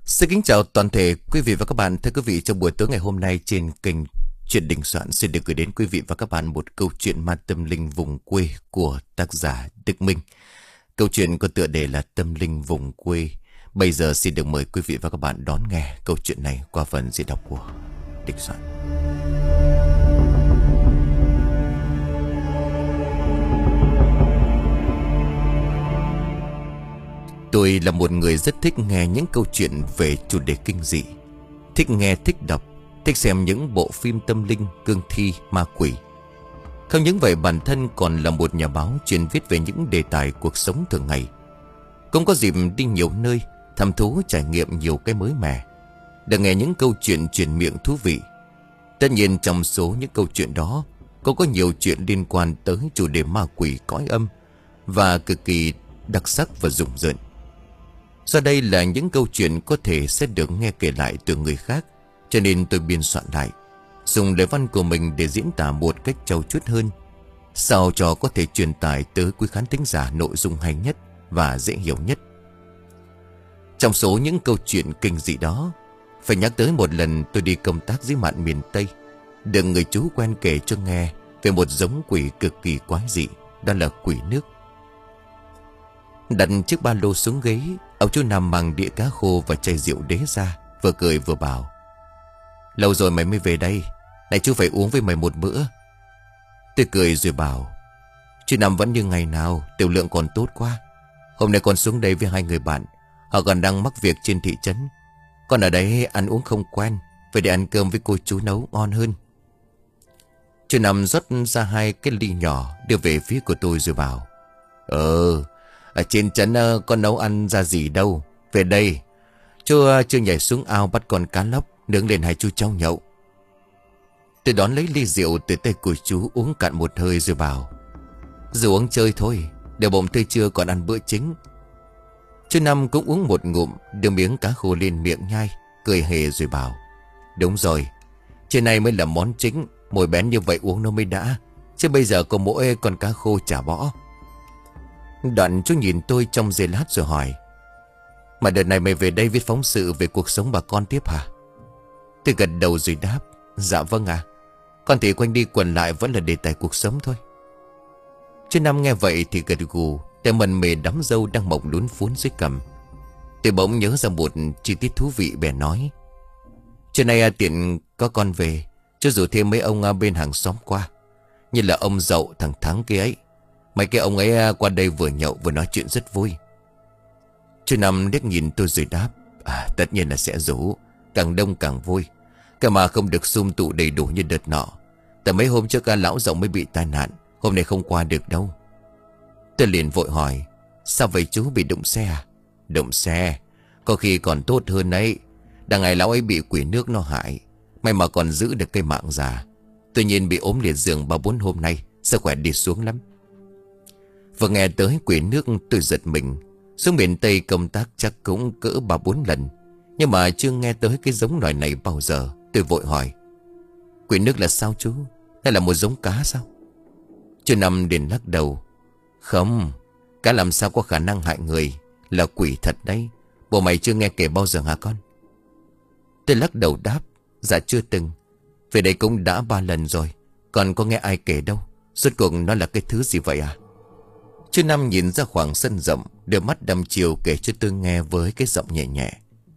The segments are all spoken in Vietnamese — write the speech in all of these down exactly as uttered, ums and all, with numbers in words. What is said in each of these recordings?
Xin kính chào toàn thể quý vị và các bạn. Thưa quý vị, trong buổi tối ngày hôm nay trên kênh Chuyện Đình Soạn xin được gửi đến quý vị và các bạn một câu chuyện ma tâm linh vùng quê của tác giả Đức Minh. Câu chuyện có tựa đề là Tâm Linh Vùng Quê. Bây giờ xin được mời quý vị và các bạn đón nghe câu chuyện này qua phần diễn đọc của Đình Soạn. Tôi là một người rất thích nghe những câu chuyện về chủ đề kinh dị. Thích nghe, thích đọc, thích xem những bộ phim tâm linh, cương thi, ma quỷ. Không những vậy, bản thân còn là một nhà báo chuyên viết về những đề tài cuộc sống thường ngày. Cũng có dịp đi nhiều nơi, thăm thú trải nghiệm nhiều cái mới mẻ, được nghe những câu chuyện truyền miệng thú vị. Tất nhiên trong số những câu chuyện đó cũng có nhiều chuyện liên quan tới chủ đề ma quỷ, cõi âm và cực kỳ đặc sắc và rùng rợn. Do đây là những câu chuyện có thể sẽ được nghe kể lại từ người khác, cho nên tôi biên soạn lại, dùng lời văn của mình để diễn tả một cách trau chuốt hơn, sao cho có thể truyền tải tới quý khán thính giả nội dung hay nhất và dễ hiểu nhất. Trong số những câu chuyện kinh dị đó, phải nhắc tới một lần tôi đi công tác dưới mạn miền Tây, được người chú quen kể cho nghe về một giống quỷ cực kỳ quái dị, đó là quỷ nước. Đặt chiếc ba lô xuống ghế, ông chú Năm mang đĩa cá khô và chai rượu đế ra, vừa cười vừa bảo: "Lâu rồi mày mới về đây, này chú phải uống với mày một bữa." Tôi cười rồi bảo: "Chú Năm vẫn như ngày nào, tiểu lượng còn tốt quá. Hôm nay con xuống đây với hai người bạn, họ còn đang mắc việc trên thị trấn. Con ở đấy ăn uống không quen, phải để ăn cơm với cô chú nấu ngon hơn." Chú Năm rót ra hai cái ly nhỏ đưa về phía của tôi rồi bảo: "Ờ, ở trên trấn con nấu ăn ra gì đâu. Về đây, chú chưa nhảy xuống ao bắt con cá lóc nướng lên hai chú cháu nhậu." Tôi đón lấy ly rượu từ tay của chú, uống cạn một hơi rồi bảo: "Dù uống chơi thôi, để bụng tới trưa còn ăn bữa chính." Chú Năm cũng uống một ngụm, đưa miếng cá khô lên miệng nhai, cười hề rồi bảo: "Đúng rồi, trên này mới là món chính, mồi bén như vậy uống nó mới đã, chứ bây giờ có mỗi con cá khô chả bỏ." Đoạn chú nhìn tôi trong giây lát rồi hỏi: "Mà đợt này mày về đây viết phóng sự về cuộc sống bà con tiếp hả?" Tôi gật đầu rồi đáp: "Dạ vâng ạ. Con thì quanh đi quẩn lại vẫn là đề tài cuộc sống thôi." Chú Năm nghe vậy thì gật gù, tay mần mề đắm dâu đang mộng lún phún dưới cằm. Tôi bỗng nhớ ra một chi tiết thú vị, bèn nói: "Trưa nay à, tiện có con về, chú rủ thêm mấy ông à, bên hàng xóm qua, như là ông Dậu, thằng Thắng kia ấy. Mấy cái ông ấy à, qua đây vừa nhậu vừa nói chuyện rất vui." Chú Năm liếc nhìn tôi rồi đáp: "À, tất nhiên là sẽ rủ, càng đông càng vui. Cái mà không được sum tụ đầy đủ như đợt nọ. Tại mấy hôm trước à, lão Dậu mới bị tai nạn, hôm nay không qua được đâu." Tôi liền vội hỏi: "Sao vậy chú, bị đụng xe à?" "Đụng xe, có khi còn tốt hơn đấy. Đằng ngày lão ấy bị quỷ nước nó hại, may mà còn giữ được cây mạng già. Tuy nhiên bị ốm liệt giường ba bốn hôm nay, sức khỏe đi xuống lắm." Vừa nghe tới quỷ nước tôi giật mình. Xuống miền Tây công tác chắc cũng cỡ ba bốn lần, nhưng mà chưa nghe tới cái giống loài này bao giờ. Tôi vội hỏi: "Quỷ nước là sao chú? Hay là một giống cá sao?" Chú Năm liền lắc đầu: "Không, cá làm sao có khả năng hại người, là quỷ thật đấy. Bộ mày chưa nghe kể bao giờ hả con?" Tôi lắc đầu đáp: "Dạ chưa từng. Về đây cũng đã ba lần rồi, còn có nghe ai kể đâu. Rốt cuộc nó là cái thứ gì vậy à?" Chú Năm nhìn ra khoảng sân rộng, đưa mắt đăm chiều kể cho tôi nghe với cái giọng nhẹ nhẹ: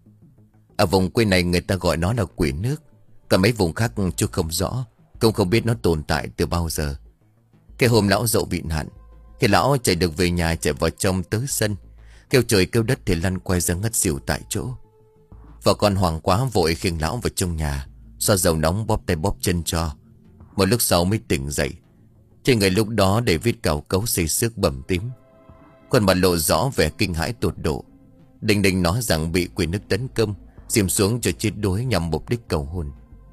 "Ở vùng quê này người ta gọi nó là quỷ nước, còn mấy vùng khác chú không rõ, cũng không biết nó tồn tại từ bao giờ. Cái hôm lão Dậu bị nạn, khi lão chạy được về nhà, chạy vào trong tới sân, kêu trời kêu đất thì lăn quay ra ngất xỉu tại chỗ. Vợ con hoảng quá vội khiêng lão vào trong nhà, xoa dầu nóng bóp tay bóp chân cho. Một lúc sau mới tỉnh dậy. Trên người lúc đó để vết cào cấu xây xước bầm tím, khuôn mặt lộ rõ vẻ kinh hãi tột độ. Đinh đinh nói rằng bị quỷ nước tấn công, dìm xuống cho chết đuối nhằm mục đích cầu hôn."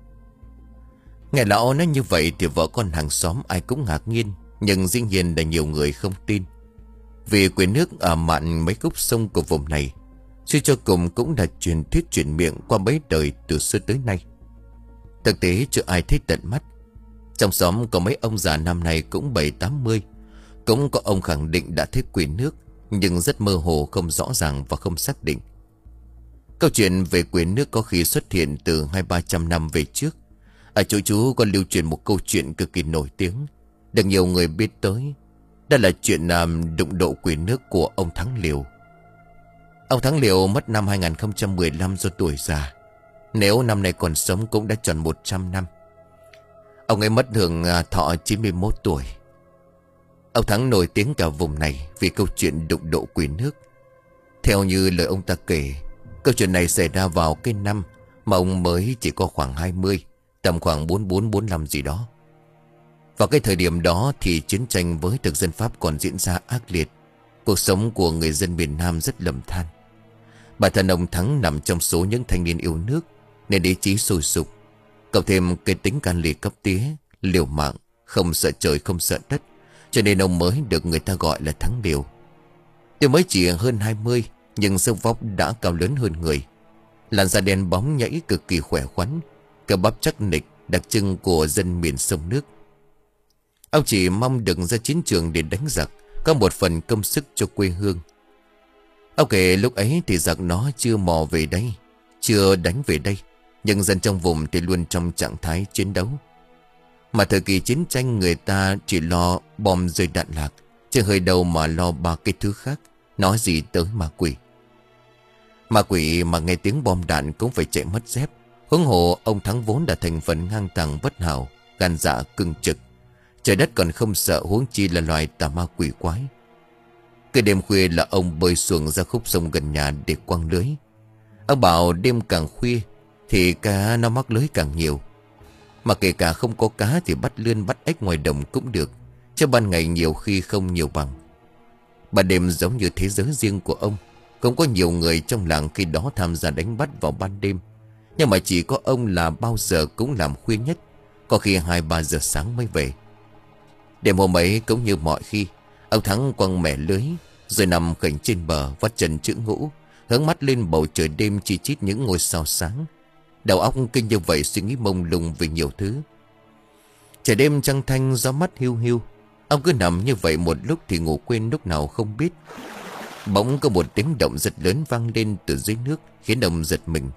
Nghe lão nói như vậy thì vợ con hàng xóm ai cũng ngạc nhiên, nhưng dĩ nhiên là nhiều người không tin. Vì quỷ nước ở mạn mấy khúc sông của vùng này, suy cho cùng cũng là truyền thuyết truyền miệng qua mấy đời từ xưa tới nay. Thực tế chưa ai thấy tận mắt. Trong xóm có mấy ông già năm nay cũng bảy tám mươi, cũng có ông khẳng định đã thấy quỷ nước, nhưng rất mơ hồ, không rõ ràng và không xác định. Câu chuyện về quỷ nước có khi xuất hiện từ hai ba trăm năm về trước. Ở chỗ chú còn lưu truyền một câu chuyện cực kỳ nổi tiếng, được nhiều người biết tới. Đó là chuyện um, đụng độ quỷ nước của ông Thắng Liều. Ông Thắng Liều mất năm hai nghìn không trăm mười lăm do tuổi già. Nếu năm nay còn sống cũng đã tròn một trăm năm. Ông ấy mất hưởng uh, thọ chín mươi mốt tuổi. Ông Thắng nổi tiếng cả vùng này vì câu chuyện đụng độ quỷ nước. Theo như lời ông ta kể, câu chuyện này xảy ra vào cái năm mà ông mới chỉ có khoảng hai mươi, tầm khoảng bốn bốn bốn lăm gì đó. Vào cái thời điểm đó thì chiến tranh với thực dân Pháp còn diễn ra ác liệt. Cuộc sống của người dân miền Nam rất lầm than. Bản thân ông Thắng nằm trong số những thanh niên yêu nước nên ý chí sôi sục, cộng thêm cái tính can lì cấp tía, liều mạng, không sợ trời không sợ đất, cho nên ông mới được người ta gọi là Thắng Liều. Tuy mới chỉ hơn hai mươi nhưng sức vóc đã cao lớn hơn người. Làn da đen bóng nhảy cực kỳ khỏe khoắn, cơ bắp chắc nịch đặc trưng của dân miền sông nước. Ông chỉ mong được ra chiến trường để đánh giặc, có một phần công sức cho quê hương. Ông kể lúc ấy thì giặc nó chưa mò về đây, chưa đánh về đây, nhưng dân trong vùng thì luôn trong trạng thái chiến đấu. Mà thời kỳ chiến tranh người ta chỉ lo bom rơi đạn lạc, chứ hơi đâu mà lo ba cái thứ khác, nói gì tới ma quỷ. Ma quỷ mà nghe tiếng bom đạn cũng phải chạy mất dép. Huống hồ ông Thắng vốn đã thành phần ngang tàng bất hảo, gan dạ cưng trực. Trời đất còn không sợ, huống chi là loài tà ma quỷ quái. Cái đêm khuya là ông bơi xuồng ra khúc sông gần nhà để quăng lưới. Ông bảo đêm càng khuya thì cá nó mắc lưới càng nhiều. Mà kể cả không có cá thì bắt lươn bắt ếch ngoài đồng cũng được, chứ ban ngày nhiều khi không nhiều bằng. Ban đêm giống như thế giới riêng của ông. Không có nhiều người trong làng khi đó tham gia đánh bắt vào ban đêm, nhưng mà chỉ có ông là bao giờ cũng làm khuya nhất, có khi hai ba giờ sáng mới về. Đêm hôm ấy cũng như mọi khi, ông Thắng quăng mẻ lưới rồi nằm khỉnh trên bờ, vắt chân chữ ngũ, hướng mắt lên bầu trời đêm chi chít những ngôi sao sáng. Đầu óc kinh như vậy, suy nghĩ mông lung về nhiều thứ. Trời đêm trăng thanh, gió mắt hiu hiu. Ông cứ nằm như vậy một lúc thì ngủ quên lúc nào không biết. Bỗng có một tiếng động rất lớn vang lên từ dưới nước, khiến ông giật mình.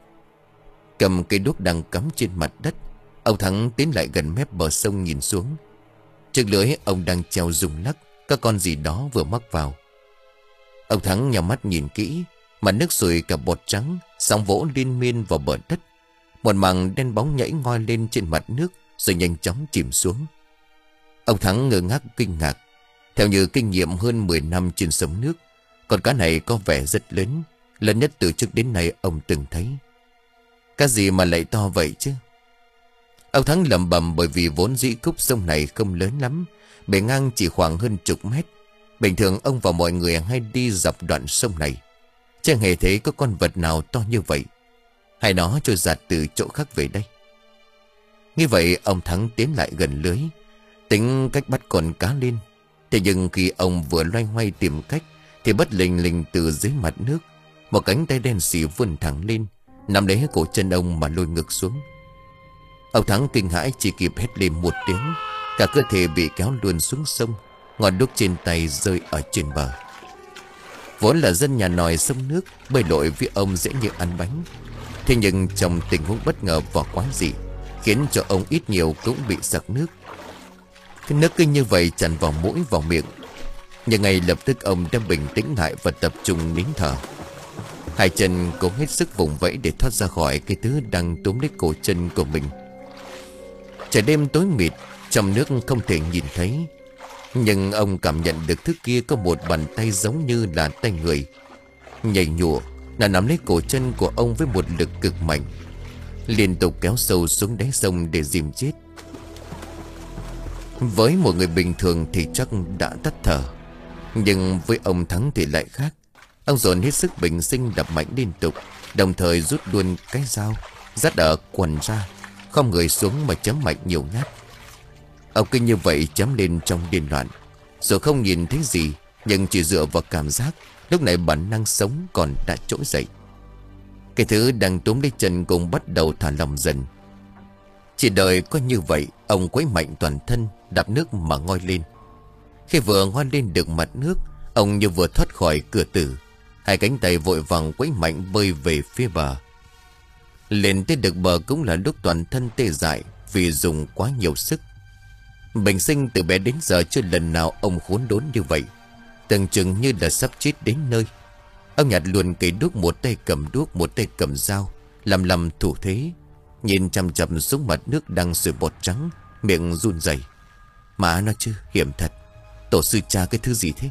Cầm cây đuốc đang cắm trên mặt đất, ông Thắng tiến lại gần mép bờ sông nhìn xuống. Trước lưới ông đang treo rung lắc, có con gì đó vừa mắc vào. Ông Thắng nhắm mắt nhìn kỹ, mặt nước sùi cả bọt trắng, sóng vỗ liên miên vào bờ đất. Một mảng đen bóng nhảy ngoi lên trên mặt nước rồi nhanh chóng chìm xuống. Ông Thắng ngơ ngác kinh ngạc. Theo như kinh nghiệm hơn mười năm trên sông nước, con cá này có vẻ rất lớn, lớn nhất từ trước đến nay ông từng thấy. Cá gì mà lại to vậy chứ? Ông Thắng lẩm bẩm, bởi vì vốn dĩ khúc sông này không lớn lắm, bề ngang chỉ khoảng hơn chục mét. Bình thường ông và mọi người hay đi dọc đoạn sông này, chẳng hề thấy có con vật nào to như vậy. Hay nó trôi giạt từ chỗ khác về đây? Như vậy ông Thắng tiến lại gần lưới, tính cách bắt con cá lên. Thế nhưng khi ông vừa loay hoay tìm cách thì bất lình lình từ dưới mặt nước, một cánh tay đen xì vươn thẳng lên, nắm lấy cổ chân ông mà lôi ngược xuống. Ông Thắng kinh hãi chỉ kịp hét lên một tiếng, cả cơ thể bị kéo luôn xuống sông, ngọn đuốc trên tay rơi ở trên bờ. Vốn là dân nhà nòi sông nước, bơi lội với ông dễ như ăn bánh. Thế nhưng trong tình huống bất ngờ và quái dị, khiến cho ông ít nhiều cũng bị sặc nước. Cái nước kinh như vậy tràn vào mũi vào miệng. Nhưng ngay lập tức ông đã bình tĩnh lại và tập trung nín thở. Hai chân cố hết sức vùng vẫy để thoát ra khỏi cái thứ đang túm lấy cổ chân của mình. Trời đêm tối mịt, trong nước không thể nhìn thấy, nhưng ông cảm nhận được thứ kia có một bàn tay giống như là tay người, nhảy nhụa là nắm lấy cổ chân của ông với một lực cực mạnh, liên tục kéo sâu xuống đáy sông để dìm chết. Với một người bình thường thì chắc đã tắt thở, nhưng với ông Thắng thì lại khác. Ông dồn hết sức bình sinh đập mạnh liên tục, đồng thời rút luôn cái dao dắt ở quần ra, không người xuống mà chém mạnh nhiều nhát. Ông kinh như vậy chém lên trong điên loạn, rồi không nhìn thấy gì, nhưng chỉ dựa vào cảm giác, lúc này bản năng sống còn đã trỗi dậy. Cái thứ đang túm lấy chân cũng bắt đầu thả lỏng dần. Chỉ đợi có như vậy, ông quấy mạnh toàn thân, đạp nước mà ngoi lên. Khi vừa ngoi lên được mặt nước, ông như vừa thoát khỏi cửa tử. Hai cánh tay vội vàng quấy mạnh bơi về phía bờ. Lên tới được bờ cũng là lúc toàn thân tê dại vì dùng quá nhiều sức. Bình sinh từ bé đến giờ chưa lần nào ông khốn đốn như vậy, tưởng chừng như là sắp chết đến nơi. Ông nhặt luôn cây đuốc, một tay cầm đuốc một tay cầm dao, làm làm thủ thế, nhìn chằm chằm xuống mặt nước đang sôi bọt trắng, miệng run rẩy. Mà nó chứ, hiểm thật. Tổ sư cha cái thứ gì thế?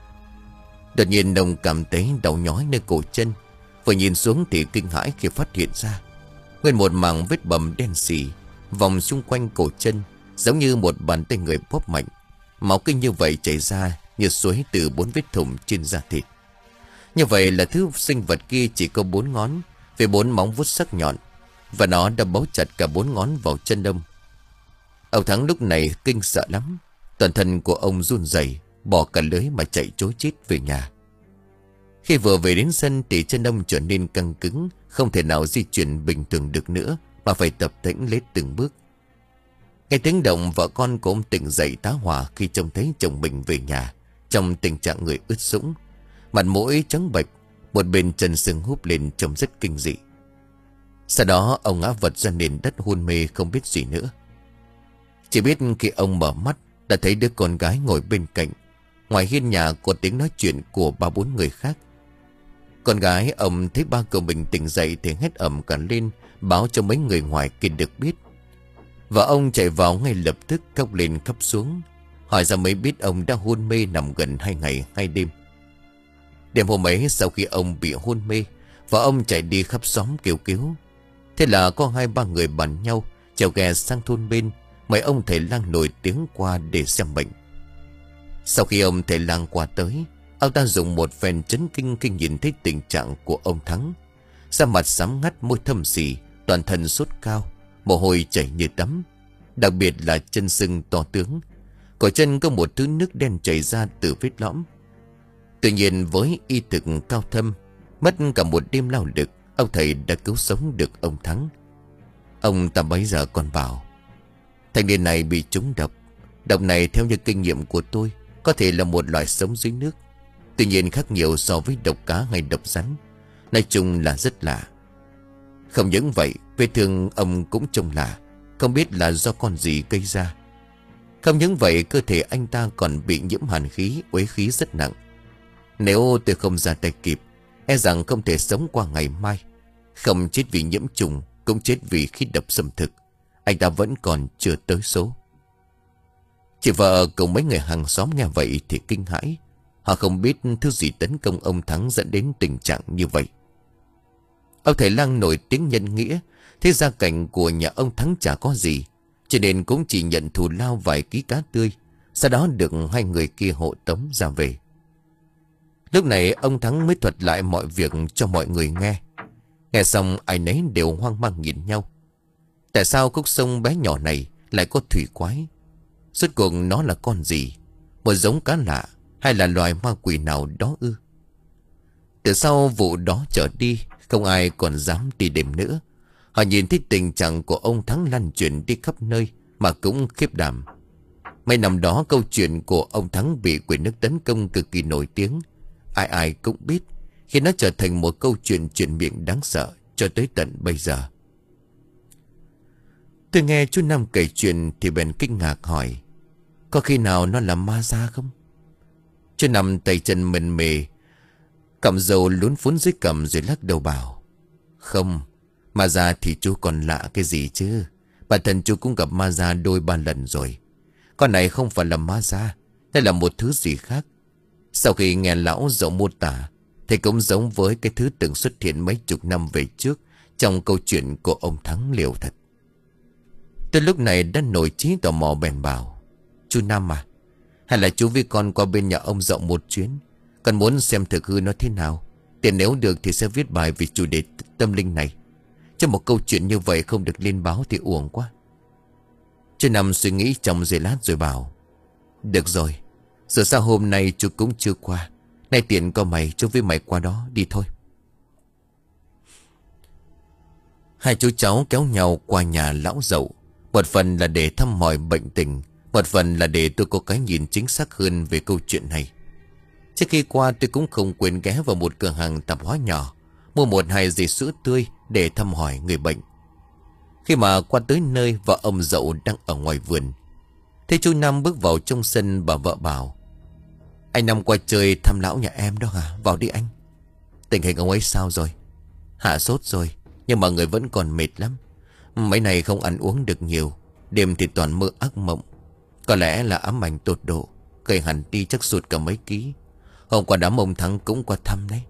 Đột nhiên ông cảm thấy đau nhói nơi cổ chân. Vừa nhìn xuống thì kinh hãi khi phát hiện ra nguyên một mảng vết bầm đen xì vòng xung quanh cổ chân, giống như một bàn tay người bóp mạnh. Máu kinh như vậy chảy ra như suối từ bốn vết thủng trên da thịt. Như vậy là thứ sinh vật kia chỉ có bốn ngón với bốn móng vuốt sắc nhọn, và nó đã bấu chặt cả bốn ngón vào chân ông. Ông Thắng lúc này kinh sợ lắm. Toàn thân của ông run rẩy, bỏ cả lưới mà chạy trối chết về nhà. Khi vừa về đến sân thì chân ông trở nên căng cứng, không thể nào di chuyển bình thường được nữa, mà phải tập tễnh lết từng bước. Nghe tiếng động, vợ con của ông tỉnh dậy tá hỏa khi trông thấy chồng mình về nhà trong tình trạng người ướt sũng, mặt mũi trắng bệch, một bên chân sưng húp lên trông rất kinh dị. Sau đó ông ngã vật ra nền đất hôn mê không biết gì nữa. Chỉ biết khi ông mở mắt đã thấy đứa con gái ngồi bên cạnh. Ngoài hiên nhà có tiếng nói chuyện của ba bốn người khác. Con gái ông thấy ba cậu mình tỉnh dậy thì hét ầm cả lên, báo cho mấy người ngoài kia được biết. Và ông chạy vào ngay lập tức, khóc lên khóc xuống, hỏi ra mới biết ông đã hôn mê nằm gần hai ngày hai đêm. Đêm hôm ấy sau khi ông bị hôn mê, và ông chạy đi khắp xóm kêu cứu. Thế là có hai ba người bàn nhau chèo ghe sang thôn bên, mời ông thầy lang nổi tiếng qua để xem bệnh. Sau khi ông thầy lang qua tới, ông ta dùng một phen chấn kinh khi nhìn thấy tình trạng của ông Thắng. Da mặt xám ngắt, môi thâm xì, toàn thân sốt cao, mồ hôi chảy như tắm. Đặc biệt là chân sưng to tướng, cổ chân có một thứ nước đen chảy ra từ vết lõm. Tuy nhiên với y thực cao thâm, mất cả một đêm lao lực, ông thầy đã cứu sống được ông Thắng. Ông ta bấy giờ còn bảo: thanh niên này bị trúng độc. Độc này theo như kinh nghiệm của tôi có thể là một loài sống dưới nước, tuy nhiên khác nhiều so với độc cá hay độc rắn. Nói chung là rất lạ. Không những vậy, vết thương ông cũng trông lạ, không biết là do con gì gây ra. Không những vậy, cơ thể anh ta còn bị nhiễm hàn khí, uế khí rất nặng. Nếu tôi không ra tay kịp, e rằng không thể sống qua ngày mai. Không chết vì nhiễm trùng, cũng chết vì khí độc xâm thực. Anh ta vẫn còn chưa tới số. Chị vợ cùng mấy người hàng xóm nghe vậy thì kinh hãi. Họ không biết thứ gì tấn công ông Thắng dẫn đến tình trạng như vậy. Ông thầy lang nổi tiếng nhân nghĩa, thế gia cảnh của nhà ông Thắng chả có gì, cho nên cũng chỉ nhận thù lao vài ký cá tươi. Sau đó được hai người kia hộ tống ra về. Lúc này ông Thắng mới thuật lại mọi việc cho mọi người nghe. Nghe xong ai nấy đều hoang mang nhìn nhau. Tại sao khúc sông bé nhỏ này lại có thủy quái? Rốt cuộc nó là con gì? Một giống cá lạ hay là loài ma quỷ nào đó ư? Từ sau vụ đó trở đi, không ai còn dám đi đêm nữa. Họ nhìn thấy tình trạng của ông Thắng lan truyền đi khắp nơi mà cũng khiếp đảm. Mấy năm đó câu chuyện của ông Thắng bị quỷ nước tấn công cực kỳ nổi tiếng. Ai ai cũng biết, khi nó trở thành một câu chuyện truyền miệng đáng sợ cho tới tận bây giờ. Tôi nghe chú Năm kể chuyện thì bèn kinh ngạc hỏi: có khi nào nó là ma da không? Chú Năm tay chân mềm mề, cặm dầu lún phún dưới cằm rồi lắc đầu bảo: không, ma da thì chú còn lạ cái gì chứ. Bản thân chú cũng gặp ma da đôi ba lần rồi. Con này không phải là ma da, đây là một thứ gì khác. Sau khi nghe lão dậu mô tả thì cũng giống với cái thứ từng xuất hiện mấy chục năm về trước trong câu chuyện của ông Thắng liều thật. Tôi lúc này đã nổi trí tò mò bèn bảo: chú Năm à, hay là chú với con qua bên nhà ông dậu một chuyến. Con muốn xem thực hư nó thế nào, thì nếu được thì sẽ viết bài về chủ đề tâm linh này. Chứ một câu chuyện như vậy không được lên báo thì uổng quá. Chú Năm suy nghĩ trong giây lát rồi bảo: được rồi, giờ sao hôm nay chú cũng chưa qua, nay tiện có mày, chú với mày qua đó đi thôi. Hai chú cháu kéo nhau qua nhà lão dậu. Một phần là để thăm hỏi bệnh tình, một phần là để tôi có cái nhìn chính xác hơn về câu chuyện này. Trước khi qua tôi cũng không quên ghé vào một cửa hàng tạp hóa nhỏ, mua một hai dì sữa tươi để thăm hỏi người bệnh. Khi mà qua tới nơi, vợ ông Dậu đang ở ngoài vườn. Thế chú Năm bước vào trong sân, bà vợ bảo: Anh Năm qua chơi thăm lão nhà em đó hả? Vào đi anh. Tình hình ông ấy sao rồi? Hạ sốt rồi, nhưng mà người vẫn còn mệt lắm. Mấy này không ăn uống được nhiều, đêm thì toàn mơ ác mộng. Có lẽ là ám ảnh tột độ, gây hẳn đi chắc sụt cả mấy ký. Hôm qua đám ông Thắng cũng qua thăm đấy.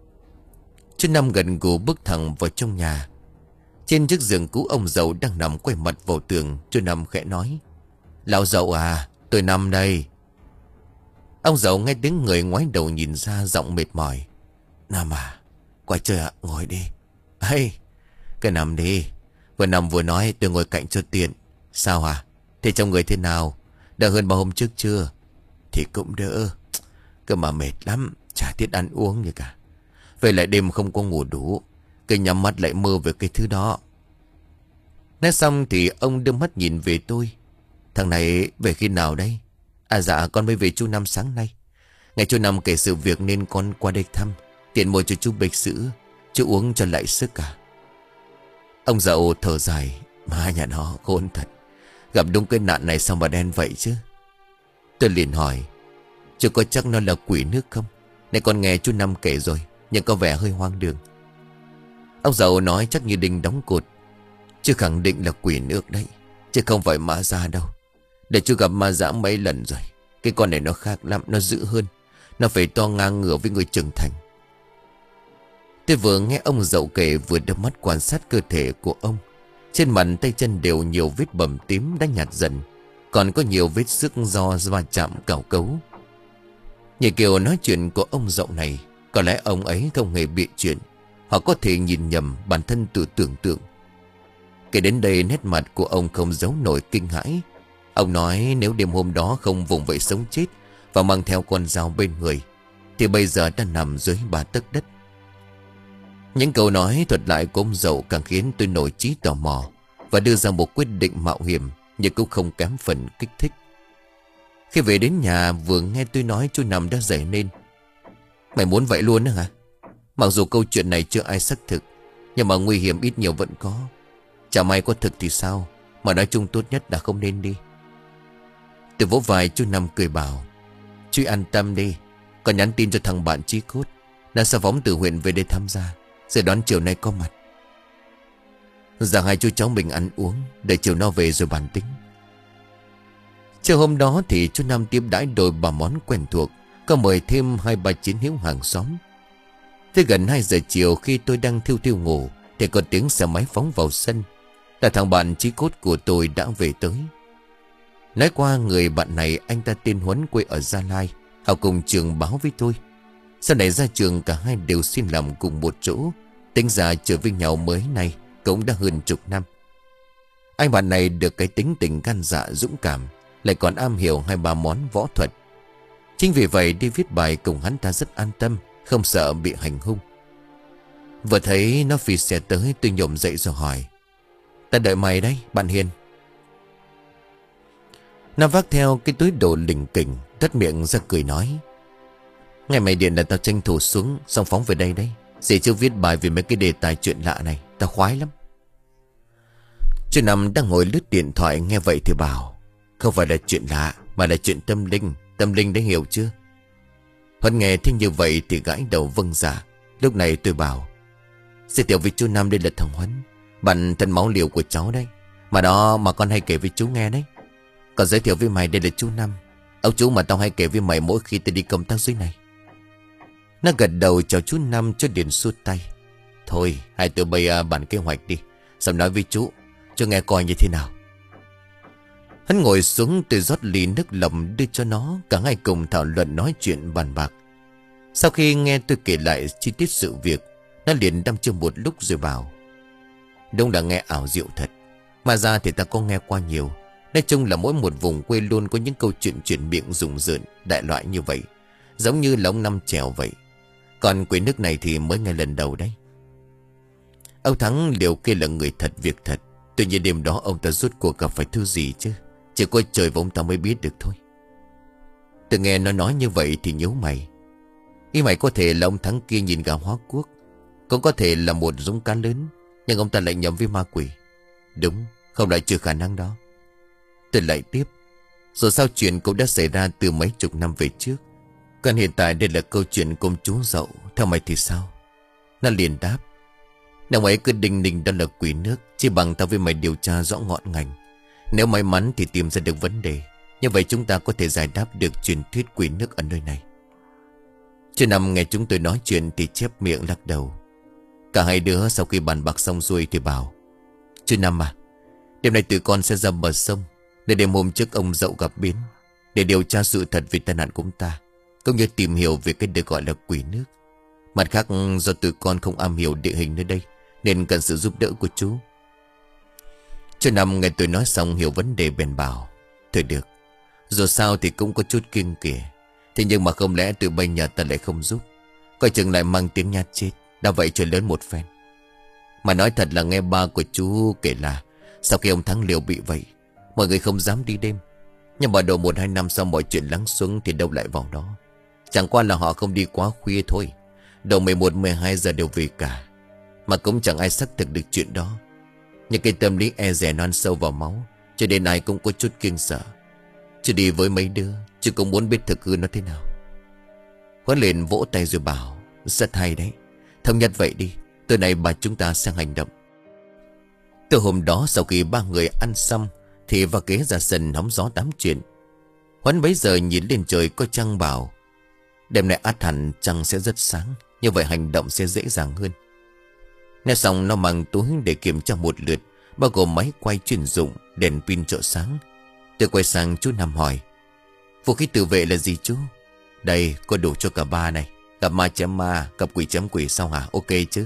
Chú Năm gần gù bước thẳng vào trong nhà. Trên chiếc giường cũ, ông Dậu đang nằm quay mặt vào tường. Chú Năm khẽ nói: Lão Dậu à, tôi Năm đây. Ông Dậu nghe tiếng người ngoái đầu nhìn ra, giọng mệt mỏi: Năm à, qua chơi ạ, ngồi đi. Hay, cứ nằm đi. Vừa nằm vừa nói, tôi ngồi cạnh cho tiện. Sao à, thế trong người thế nào? Đỡ hơn bao hôm trước chưa? Thì cũng đỡ, cơ mà mệt lắm, chả tiết ăn uống gì cả. Về lại đêm không có ngủ đủ, cứ nhắm mắt lại mơ về cái thứ đó. Nói xong thì ông đưa mắt nhìn về tôi: Thằng này về khi nào đây? À dạ, con mới về chú Năm sáng nay. Ngày chú Năm kể sự việc nên con qua đây thăm, tiện mua cho chú bịch sữa, chú uống cho lại sức cả. Ông Dậu thở dài: Mà nhà nó khôn thật, gặp đúng cái nạn này sao mà đen vậy chứ. Tôi liền hỏi: Chú có chắc nó là quỷ nước không? Này con nghe chú Năm kể rồi, nhưng có vẻ hơi hoang đường. Ông Dậu nói chắc như đinh đóng cột: Chứ khẳng định là quỷ nước đấy, chứ không phải ma già đâu. Để chú gặp ma dã mấy lần rồi. Cái con này nó khác lắm, nó dữ hơn. Nó phải to ngang ngửa với người trưởng thành. Tôi vừa nghe ông Dậu kể, vừa đưa mắt quan sát cơ thể của ông. Trên mặt tay chân đều nhiều vết bầm tím đã nhạt dần, còn có nhiều vết xước do va chạm cào cấu. Như kiểu nói chuyện của ông Dậu này, có lẽ ông ấy không hề bịa chuyện, hoặc có thể nhìn nhầm bản thân tự tưởng tượng. Kể đến đây, nét mặt của ông không giấu nổi kinh hãi. Ông nói nếu đêm hôm đó không vùng vẫy sống chết và mang theo con dao bên người, thì bây giờ đã nằm dưới ba tấc đất. Những câu nói thuật lại của ông Dậu càng khiến tôi nổi trí tò mò, và đưa ra một quyết định mạo hiểm, nhưng cũng không kém phần kích thích. Khi về đến nhà, vừa nghe tôi nói, chú Năm đã dậy lên: Mày muốn vậy luôn đó hả? Mặc dù câu chuyện này chưa ai xác thực, nhưng mà nguy hiểm ít nhiều vẫn có. Chả may có thực thì sao, mà nói chung tốt nhất là không nên đi. Tôi vỗ vai chú Năm cười bảo: Chú an tâm đi, còn nhắn tin cho thằng bạn Chí Cốt, nó sẽ phóng từ huyện về đây tham gia, sẽ đón chiều nay có mặt. Rằng hai chú cháu mình ăn uống, để chiều nó về rồi bàn tính. Chiều hôm đó thì chú Năm tiếp đãi đôi bà món quen thuộc, có mời thêm hai ba chiến hữu hàng xóm. Tới gần hai giờ chiều, khi tôi đang thiêu thiêu ngủ, thì có tiếng xe máy phóng vào sân. Là thằng bạn Chí Cốt của tôi đã về tới. Nói qua người bạn này, anh ta tên Huấn, quê ở Gia Lai, học cùng trường báo với tôi. Sau này ra trường, cả hai đều xin làm cùng một chỗ. Tính ra trở với nhau mới này cũng đã hơn chục năm. Anh bạn này được cái tính tình gan dạ dũng cảm, lại còn am hiểu hai ba món võ thuật. Chính vì vậy đi viết bài cùng hắn ta rất an tâm, không sợ bị hành hung. Vừa thấy nó phi xe tới, tôi nhổm dậy rồi hỏi: Ta đợi mày đấy, bạn Hiền. Nó vác theo cái túi đồ lỉnh kỉnh, thất miệng ra cười nói: Ngày mày điện là tao tranh thủ xuống, xong phóng về đây đấy. Dì chưa viết bài về mấy cái đề tài chuyện lạ này, tao khoái lắm. Chú Năm đang ngồi lướt điện thoại nghe vậy thì bảo: Không phải là chuyện lạ, mà là chuyện tâm linh. Tâm linh đấy, hiểu chưa? Huấn nghe听như vậy thì gãi đầu vâng dạ. Lúc này tôi bảo: Giới thiệu với chú Năm, đây là thằng Huấn, bạn thân máu liều của cháu đấy, mà đó mà con hay kể với chú nghe đấy. Còn giới thiệu với mày, đây là chú Năm, ông chú mà tao hay kể với mày mỗi khi tao đi công tác dưới này. Nó gật đầu chào chú Năm cho điện suốt tay: Thôi hai tụi bay bàn kế hoạch đi, xong nói với chú, chú nghe coi như thế nào. Hắn ngồi xuống, tôi rót ly nước lọc đưa cho nó. Cả hai cùng thảo luận nói chuyện bàn bạc. Sau khi nghe tôi kể lại chi tiết sự việc, nó liền đăm chiêu một lúc rồi bảo: Đúng là nghe ảo diệu thật. Mà ra thì ta có nghe qua nhiều. Nói chung là mỗi một vùng quê luôn có những câu chuyện chuyển miệng rùng rợn đại loại như vậy, giống như là ông Năm Trèo vậy. Còn quê nước này thì mới nghe lần đầu đấy. Ông Thắng liều kia là người thật việc thật. Tuy nhiên đêm đó ông ta rốt cuộc gặp phải thứ gì chứ, chỉ có trời và ông ta mới biết được thôi. Tôi nghe nó nói như vậy thì nhíu mày: Ý mày có thể là ông Thắng kia nhìn gà hóa quốc, cũng có thể là một giống cá lớn, nhưng ông ta lại nhầm với ma quỷ. Đúng, không lại trừ khả năng đó. Tôi lại tiếp. Dù sao chuyện cũng đã xảy ra từ mấy chục năm về trước. Còn hiện tại đây là câu chuyện cùng chú Dậu. Theo mày thì sao? Nó liền đáp. Nếu ấy cứ đinh ninh đó là quỷ nước, chỉ bằng tao với mày điều tra rõ ngọn ngành. Nếu may mắn thì tìm ra được vấn đề. Như vậy chúng ta có thể giải đáp được truyền thuyết quỷ nước ở nơi này. Chưa nằm nghe chúng tôi nói chuyện thì chép miệng lắc đầu. Cả hai đứa sau khi bàn bạc xong xuôi thì bảo: Chú Năm à, đêm nay tụi con sẽ ra bờ sông để đêm hôm trước ông Dậu gặp biến, để điều tra sự thật về tai nạn của ông ta, cũng như tìm hiểu về cái được gọi là quỷ nước. Mặt khác do tụi con không am hiểu địa hình nơi đây nên cần sự giúp đỡ của chú. Chú Năm nghe tôi nói xong hiểu vấn đề bèn bảo: Thôi được, dù sao thì cũng có chút kiêng kỵ. Thế nhưng mà không lẽ tụi bây nhà ta lại không giúp, coi chừng lại mang tiếng nhát chết. Đã vậy trời lớn một phen. Mà nói thật là nghe ba của chú kể là sau khi ông Thắng liều bị vậy, mọi người không dám đi đêm. Nhưng mà độ một hai năm sau mọi chuyện lắng xuống thì đâu lại vào đó. Chẳng qua là họ không đi quá khuya thôi, đầu mười một mười hai giờ đều về cả. Mà cũng chẳng ai xác thực được chuyện đó. Nhưng cái tâm lý e dè nó ăn sâu vào máu, cho nên ai cũng có chút kiêng sợ. Chứ đi với mấy đứa, chứ cũng muốn biết thực hư nó thế nào. Huấn liền vỗ tay rồi bảo: Rất hay đấy, thống nhất vậy đi, từ nay bà chúng ta sẽ hành động. Từ hôm đó sau khi ba người ăn xong thì vào ghế ra sân hóng gió tám chuyện. Huấn bấy giờ nhìn lên trời có trăng bảo: Đêm nay ắt hẳn trăng sẽ rất sáng, như vậy hành động sẽ dễ dàng hơn. Nói xong nó mang túi để kiểm tra một lượt, bao gồm máy quay chuyên dụng, đèn pin trợ sáng. Tôi quay sang chú Năm hỏi: Vũ khí tự vệ là gì chú? Đây, có đủ cho cả ba này. Gặp ma chém ma, gặp quỷ chém quỷ sao hả? Ok chứ?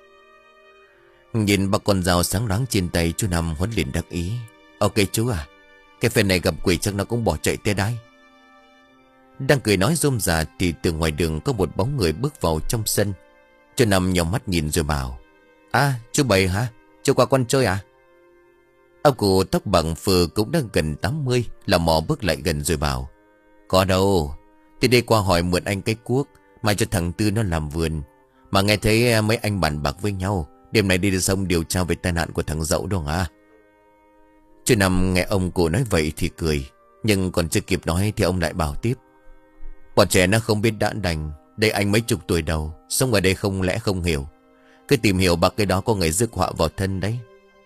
Nhìn ba con dao sáng loáng trên tay, chú Năm Huấn liền đắc ý: Ok chú à, cái phen này gặp quỷ chắc nó cũng bỏ chạy tới đây. Đang cười nói rôm rả thì từ ngoài đường có một bóng người bước vào trong sân. Chú Năm nhòm mắt nhìn rồi bảo: À chú Bảy hả? Chú qua con chơi à? Ông cụ tóc bằng phừ cũng đang gần tám mươi là mò bước lại gần rồi bảo: Có đâu, thì đi qua hỏi mượn anh cái cuốc mà cho thằng Tư nó làm vườn. Mà nghe thấy mấy anh bàn bạc với nhau đêm nay đi ra sông điều tra về tai nạn của thằng Dậu đâu hả? Chú Năm nghe ông cụ nói vậy thì cười, nhưng còn chưa kịp nói thì ông lại bảo tiếp: Bọn trẻ nó không biết đã đành. Đây anh mấy chục tuổi đầu, sống ở đây không lẽ không hiểu. Cứ tìm hiểu bạc cái đó có người rước họa vào thân đấy.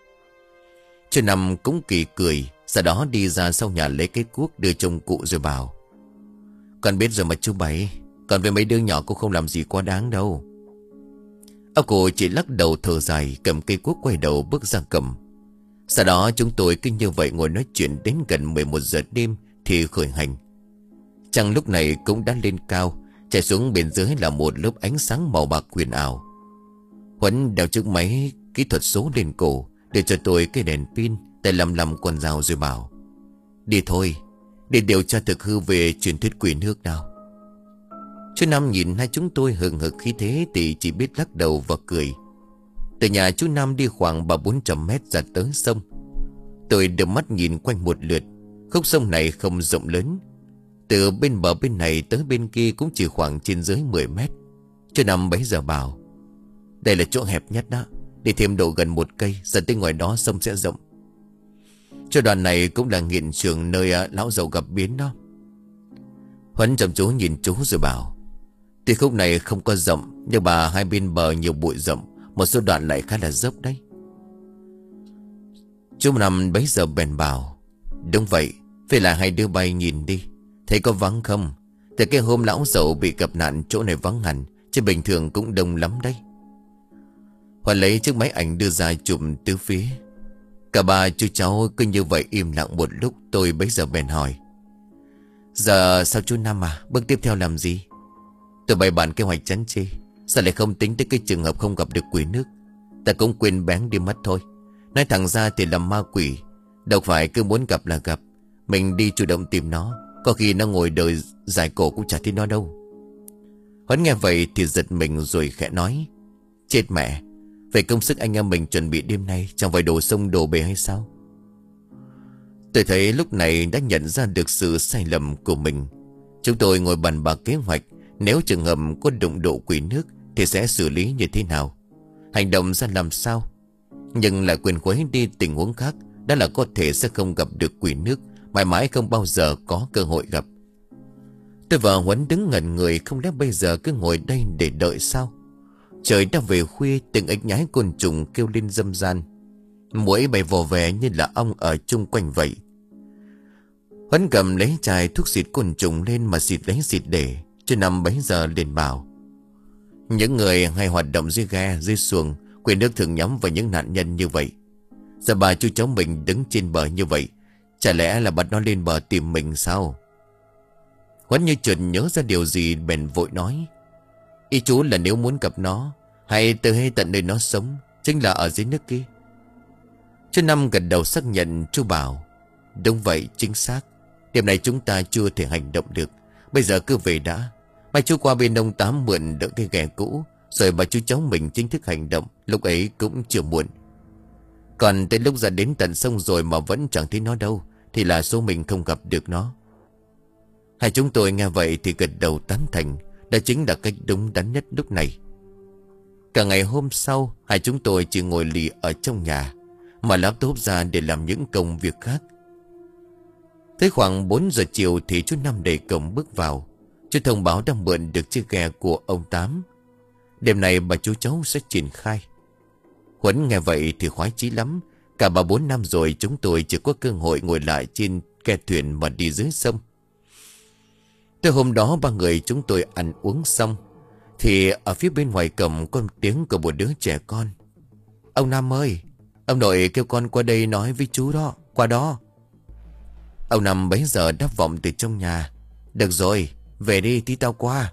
Chú Năm cũng kỳ cười, sau đó đi ra sau nhà lấy cái cuốc đưa trong cụ rồi bảo: Con biết rồi mà chú Bảy, còn với mấy đứa nhỏ cũng không làm gì quá đáng đâu. Ông cụ chỉ lắc đầu thở dài, cầm cây cuốc quay đầu bước ra cầm. Sau đó chúng tôi cứ như vậy ngồi nói chuyện đến gần mười một giờ đêm thì khởi hành. Trăng lúc này cũng đã lên cao, chạy xuống bên dưới là một lớp ánh sáng màu bạc huyền ảo. Huấn đeo chiếc máy kỹ thuật số lên cổ, để cho tôi cái đèn pin, tay lầm lầm con dao rồi bảo: Đi thôi, để điều tra thực hư về truyền thuyết quỷ nước nào. Chú Năm nhìn hai chúng tôi hừng hực khí thế thì chỉ biết lắc đầu và cười. Từ nhà chú Năm đi khoảng ba bốn trăm mét ra tới sông. Tôi đưa mắt nhìn quanh một lượt. Khúc sông này không rộng lớn, từ bên bờ bên này tới bên kia cũng chỉ khoảng trên dưới mười mét. Chú Năm bấy giờ bảo: Đây là chỗ hẹp nhất đó, đi thêm độ gần một cây, dần tới ngoài đó sông sẽ rộng. Chỗ đoạn này cũng là hiện trường nơi lão Dậu gặp biến đó. Huấn chăm chú nhìn chú rồi bảo: Tuy khúc này không có rộng, nhưng mà hai bên bờ nhiều bụi rậm, một số đoạn lại khá là dốc đấy. Chú Năm bấy giờ bèn bảo: Đúng vậy, phải là hai đứa bay nhìn đi, thấy có vắng không? Từ cái hôm lão Dậu bị gặp nạn chỗ này vắng hẳn, chứ bình thường cũng đông lắm đấy. Huấn lấy chiếc máy ảnh đưa ra chụp tứ phía. Cả ba chú cháu cứ như vậy im lặng một lúc. Tôi bấy giờ bèn hỏi: Giờ sao chú Năm à, bước tiếp theo làm gì? Tôi bày bản kế hoạch chắn chê, sao lại không tính tới cái trường hợp không gặp được quỷ nước? Ta cũng quên bén đi mất thôi. Nói thẳng ra thì là ma quỷ, đâu phải cứ muốn gặp là gặp. Mình đi chủ động tìm nó, có khi nó ngồi đời dài cổ cũng chả thấy nó đâu. Huấn nghe vậy thì giật mình rồi khẽ nói: Chết mẹ, về công sức anh em mình chuẩn bị đêm nay chẳng phải đổ sông đổ bể hay sao? Tôi thấy lúc này đã nhận ra được sự sai lầm của mình. Chúng tôi ngồi bàn bạc kế hoạch Nếu trường hợp có đụng độ quỷ nước thì sẽ xử lý như thế nào, hành động ra làm sao. Nhưng lại quyền khuấy đi tình huống khác, đó là có thể sẽ không gặp được quỷ nước, mãi mãi không bao giờ có cơ hội gặp. Tôi và Huấn đứng ngẩn người, không lẽ bây giờ cứ ngồi đây để đợi sao? Trời đã về khuya, từng ếch nhái côn trùng kêu lên râm ran, muỗi bay vò vè như là ong ở chung quanh vậy. Huấn cầm lấy chai thuốc xịt côn trùng lên mà xịt lấy xịt để. Chú Năm bấy giờ liền bảo: những người hay hoạt động dưới ghe, dưới xuồng, quỷ nước thường nhắm vào những nạn nhân như vậy. Giờ bà chú cháu mình đứng trên bờ như vậy, chả lẽ là bắt nó lên bờ tìm mình sao? Huấn như chợt nhớ ra điều gì bèn vội nói: ý chú là nếu muốn gặp nó, hay từ hay tận nơi nó sống, chính là ở dưới nước kia. Chú Năm gật đầu xác nhận. Chú bảo: đúng vậy, chính xác. Điểm này chúng ta chưa thể hành động được, bây giờ cứ về đã. Mai chú qua bên ông Tám mượn đỡ cái ghe cũ, rồi bà chú cháu mình chính thức hành động, lúc ấy cũng chưa muộn. Còn tới lúc ra đến tận sông rồi mà vẫn chẳng thấy nó đâu, thì là số mình không gặp được nó. Hai chúng tôi nghe vậy thì gật đầu tán thành. Đó chính là cách đúng đắn nhất lúc này. Cả ngày hôm sau, hai chúng tôi chỉ ngồi lì ở trong nhà, mở laptop ra để làm những công việc khác. Tới khoảng bốn giờ chiều thì chú Năm đẩy cổng bước vào. Chú thông báo đang mượn được chiếc ghe của ông Tám. Đêm nay bà chú cháu sẽ triển khai. Huấn nghe vậy thì khoái chí lắm. Cả ba bốn năm rồi chúng tôi chỉ có cơ hội ngồi lại trên ghe thuyền mà đi dưới sông. Tới hôm đó ba người chúng tôi ăn uống xong thì ở phía bên ngoài cổng có tiếng của một đứa trẻ con: ông Năm ơi, ông nội kêu con qua đây nói với chú đó, qua đó. Ông Năm bấy giờ đáp vọng từ trong nhà: được rồi, về đi tí tao qua.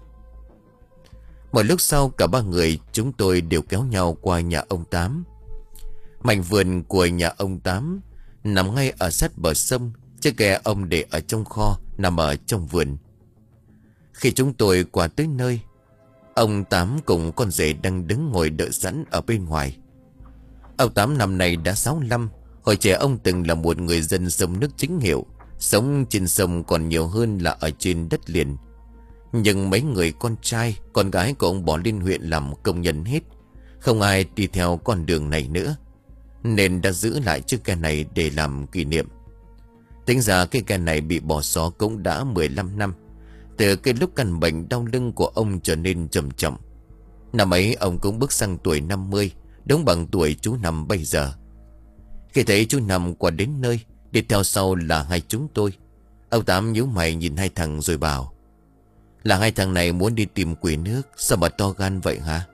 Một lúc sau cả ba người chúng tôi đều kéo nhau qua nhà ông Tám. Mảnh vườn của nhà ông Tám nằm ngay ở sát bờ sông. Chiếc ghe ông để ở trong kho, nằm ở trong vườn. Khi chúng tôi qua tới nơi, ông Tám cùng con rể đang đứng ngồi đợi sẵn ở bên ngoài. Ông Tám năm nay đã sáu lăm. Hồi trẻ ông từng là một người dân sông nước chính hiệu, sống trên sông còn nhiều hơn là ở trên đất liền. Nhưng mấy người con trai, con gái của ông bỏ lên huyện làm công nhân hết, không ai đi theo con đường này nữa, nên đã giữ lại chiếc ghe này để làm kỷ niệm. Tính ra cái ghe này bị bỏ xó cũng đã mười lăm năm, từ cái lúc căn bệnh đau lưng của ông trở nên trầm trọng. Năm ấy ông cũng bước sang tuổi năm mươi, đúng bằng tuổi chú Năm bây giờ. Khi thấy chú Năm qua đến nơi, đi theo sau là hai chúng tôi. Ông Tám nhíu mày nhìn hai thằng rồi bảo: là hai thằng này muốn đi tìm quỷ nước, sao mà to gan vậy hả?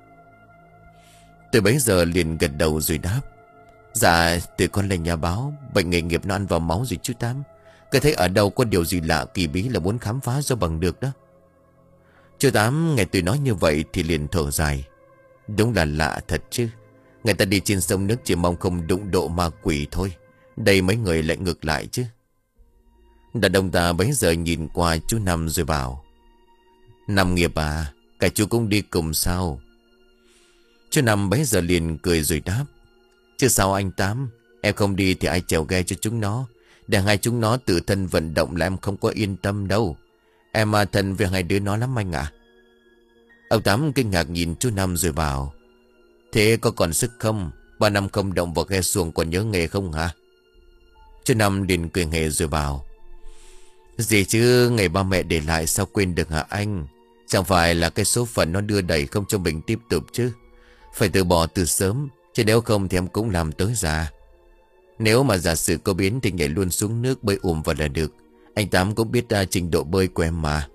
Tôi bấy giờ liền gật đầu rồi đáp: dạ, tụi con là nhà báo, bệnh nghề nghiệp nó ăn vào máu rồi chú Tám. Cứ thấy ở đâu có điều gì lạ kỳ bí là muốn khám phá cho bằng được đó. Chú Tám nghe tôi nói như vậy thì liền thở dài: đúng là lạ thật chứ. Người ta đi trên sông nước chỉ mong không đụng độ ma quỷ thôi, đây mấy người lại ngược lại chứ. Đàn ông ta bấy giờ nhìn qua chú Năm rồi bảo: Năm nghiệp à, cả chú cũng đi cùng sao? Chú Năm bấy giờ liền cười rồi đáp: chứ sao anh Tám, em không đi thì ai chèo ghe cho chúng nó. Để hai chúng nó tự thân vận động là em không có yên tâm đâu. Em mà thân về hai đứa nó lắm anh ạ. Ông Tám kinh ngạc nhìn chú Năm rồi bảo: thế có còn sức không? Ba năm không động vào ghe xuồng còn nhớ nghề không hả? Chú Năm liền cười nghề rồi bảo: gì chứ, ngày ba mẹ để lại sao quên được hả anh? Chẳng phải là cái số phận nó đưa đẩy không cho mình tiếp tục chứ. Phải từ bỏ từ sớm, chứ nếu không thì em cũng làm tới già. Nếu mà giả sử có biến thì nhảy luôn xuống nước bơi ùm vào là được. Anh Tám cũng biết uh, trình độ bơi của em mà.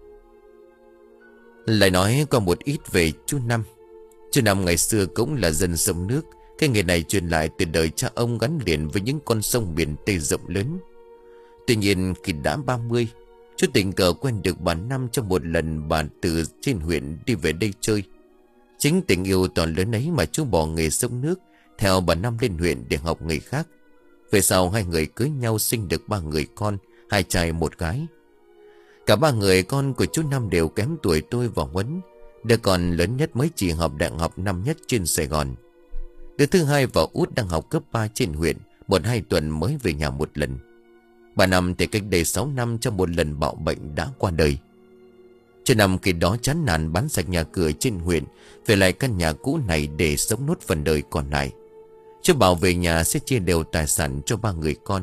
Lại nói còn một ít về chú Năm. Chú Năm ngày xưa cũng là dân sông nước. Cái nghề này truyền lại từ đời cha ông, gắn liền với những con sông biển Tây rộng lớn. Tuy nhiên khi đã ba mươi, chú tình cờ quen được bà Năm trong một lần bà từ trên huyện đi về đây chơi. Chính tình yêu to lớn ấy mà chú bỏ nghề sông nước, theo bà Năm lên huyện để học nghề khác. Về sau hai người cưới nhau, sinh được ba người con, hai trai một gái. Cả ba người con của chú Năm đều kém tuổi tôi và Huấn. Đứa con lớn nhất mới chỉ học đại học năm nhất trên Sài Gòn. Đứa thứ hai và út đang học cấp ba trên huyện, một hai tuần mới về nhà một lần. Bà Năm thì cách đây sáu năm trong một lần bạo bệnh đã qua đời. Chú Năm khi đó chán nản bán sạch nhà cửa trên huyện, về lại căn nhà cũ này để sống nốt phần đời còn lại. Chú bảo về nhà sẽ chia đều tài sản cho ba người con.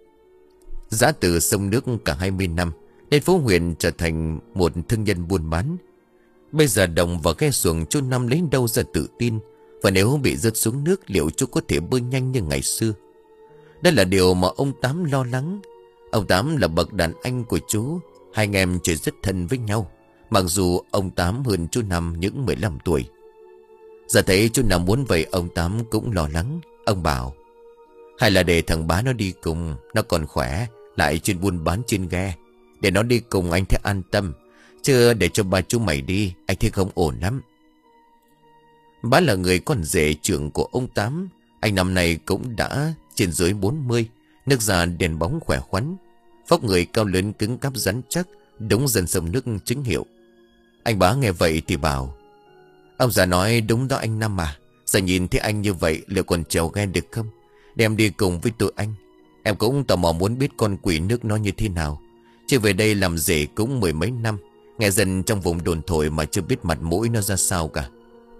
Giã từ sông nước cả hai mươi năm, nên phố huyện trở thành một thương nhân buôn bán. Bây giờ đồng và ghe xuồng chú Năm lấy đâu ra tự tin, và nếu bị rớt xuống nước liệu chú có thể bơi nhanh như ngày xưa? Đây là điều mà ông Tám lo lắng. Ông Tám là bậc đàn anh của chú, hai anh em chơi rất thân với nhau, mặc dù ông Tám hơn chú Năm những mười lăm tuổi. Giờ thấy chú Năm muốn vậy, ông Tám cũng lo lắng. Ông bảo hay là để thằng Bá nó đi cùng, nó còn khỏe, lại chuyên buôn bán trên ghe. Để nó đi cùng anh thấy an tâm, chứ để cho ba chú mày đi anh thấy không ổn lắm. Bá là người con rể trưởng của ông Tám. Anh năm nay cũng đã trên dưới bốn mươi, nước da đèn bóng khỏe khoắn, vóc người cao lớn cứng cáp rắn chắc, đúng dân sông nước chính hiệu. Anh Bá nghe vậy thì bảo: ông già nói đúng đó anh Năm à. Giờ nhìn thấy anh như vậy liệu còn chèo ghe được không? Đem đi cùng với tụi anh. Em cũng tò mò muốn biết con quỷ nước nó như thế nào. Chứ về đây làm rể cũng mười mấy năm, nghe dần trong vùng đồn thổi mà chưa biết mặt mũi nó ra sao cả.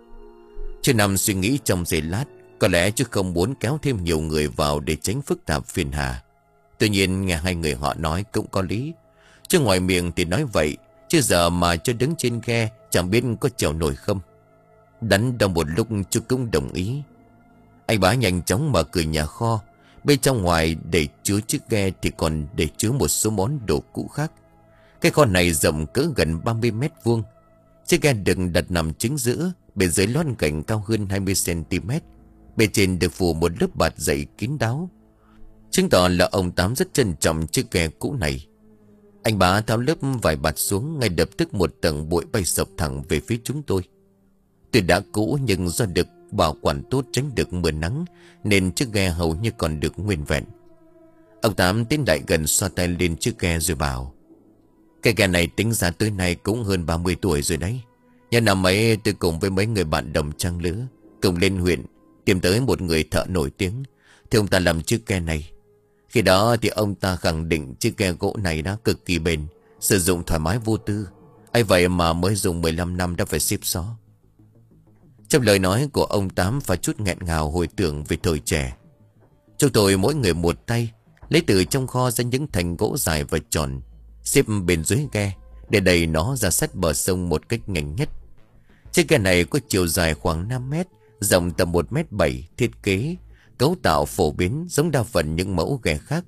Chú Năm suy nghĩ trong giây lát. Có lẽ chứ không muốn kéo thêm nhiều người vào để tránh phức tạp phiền hà. Tuy nhiên nghe hai người họ nói cũng có lý. Chứ ngoài miệng thì nói vậy, chứ giờ mà cho đứng trên ghe chẳng biết có chèo nổi không. Đắn đo một lúc chú cũng đồng ý. Anh Bá nhanh chóng mở cửa nhà kho. Bên trong ngoài để chứa chiếc ghe thì còn để chứa một số món đồ cũ khác. Cái kho này rộng cỡ gần ba mươi mét vuông. Chiếc ghe đựng đặt nằm chính giữa, bên dưới lót gạch cao hơn hai mươi xăng-ti-mét. Bên trên được phủ một lớp bạt dày kín đáo, chứng tỏ là ông Tám rất trân trọng chiếc ghe cũ này. Anh Bá tháo lớp vải bạt xuống, ngay lập tức một tầng bụi bay sập thẳng về phía chúng tôi. Tuy đã cũ nhưng do được bảo quản tốt tránh được mưa nắng, nên chiếc ghe hầu như còn được nguyên vẹn. Ông Tám tiến lại gần xoa tay lên chiếc ghe rồi bảo: cái ghe này tính ra tới nay cũng hơn ba mươi tuổi rồi đấy. Nhân năm ấy tôi cùng với mấy người bạn đồng trang lứa cùng lên huyện tìm tới một người thợ nổi tiếng, thì ông ta làm chiếc ghe này. Khi đó thì ông ta khẳng định chiếc ghe gỗ này đã cực kỳ bền, sử dụng thoải mái vô tư. Ấy vậy mà mới dùng mười lăm năm đã phải xếp xó. Trong lời nói của ông Tám phải chút nghẹn ngào hồi tưởng về thời trẻ. Chúng tôi mỗi người một tay lấy từ trong kho ra những thành gỗ dài và tròn, xếp bên dưới ghe để đẩy nó ra sát bờ sông một cách nhanh nhất. Chiếc ghe này có chiều dài khoảng năm mét, rộng tầm một mét bảy, thiết kế cấu tạo phổ biến giống đa phần những mẫu ghe khác.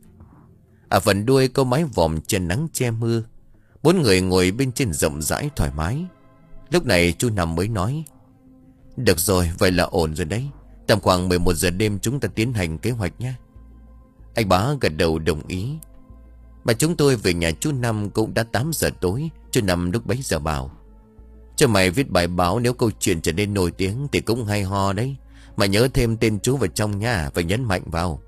Ở phần đuôi có mái vòm che nắng che mưa. Bốn người ngồi bên trên rộng rãi thoải mái. Lúc này chú Năm mới nói: được rồi, vậy là ổn rồi đấy. Tầm khoảng mười một giờ đêm chúng ta tiến hành kế hoạch nhé. Anh Bá gật đầu đồng ý. Mà chúng tôi về nhà chú Năm cũng đã tám giờ tối. Chú Năm lúc bấy giờ bảo: cho mày viết bài báo, nếu câu chuyện trở nên nổi tiếng thì cũng hay ho đấy. Mà nhớ thêm tên chú vào trong nha, và nhấn mạnh vào.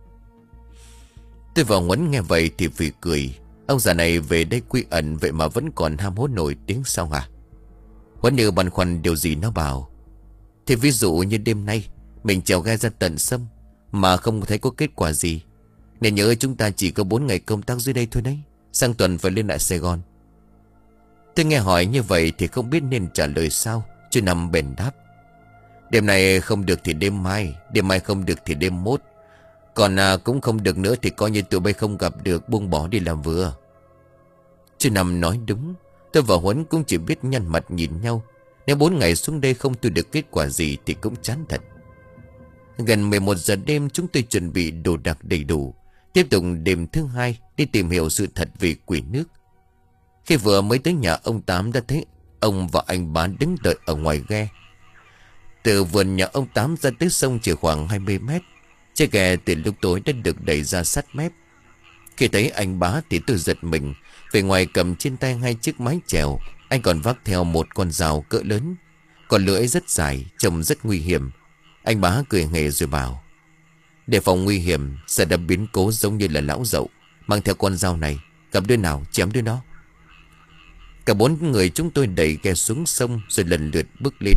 Tôi vào Huấn nghe vậy thì phì cười. Ông già này về đây quy ẩn vậy mà vẫn còn ham hố nổi tiếng sao hả? Huấn như băn khoăn điều gì nó bảo: thì ví dụ như đêm nay mình chèo ghe ra tận sông mà không thấy có kết quả gì, nên nhớ chúng ta chỉ có bốn ngày công tác dưới đây thôi đấy. Sang tuần phải lên lại Sài Gòn. Tôi nghe hỏi như vậy thì không biết nên trả lời sao. Chú Năm bèn đáp: đêm nay không được thì đêm mai, đêm mai không được thì đêm mốt, còn à, cũng không được nữa thì coi như tụi bay không gặp được, buông bỏ đi làm vừa. Chú Năm nói đúng. Tôi và Huấn cũng chỉ biết nhăn mặt nhìn nhau. Nếu bốn ngày xuống đây không thu được kết quả gì thì cũng chán thật. Gần mười một giờ đêm chúng tôi chuẩn bị đồ đạc đầy đủ, tiếp tục đêm thứ hai đi tìm hiểu sự thật về quỷ nước. Khi vừa mới tới nhà ông Tám đã thấy ông và anh Bá đứng đợi ở ngoài ghe. Từ vườn nhà ông Tám ra tới sông chỉ khoảng hai mươi mét. Chiếc ghe từ lúc tối đã được đẩy ra sát mép. Khi thấy anh Bá thì tôi giật mình. Về ngoài cầm trên tay hai chiếc mái chèo, anh còn vác theo một con dao cỡ lớn, còn lưỡi rất dài, trông rất nguy hiểm. Anh Bá cười hề rồi bảo: để phòng nguy hiểm, sẽ đã biến cố giống như là lão dậu, mang theo con dao này, gặp đứa nào chém đứa đó. Cả bốn người chúng tôi đẩy ghe xuống sông rồi lần lượt bước lên.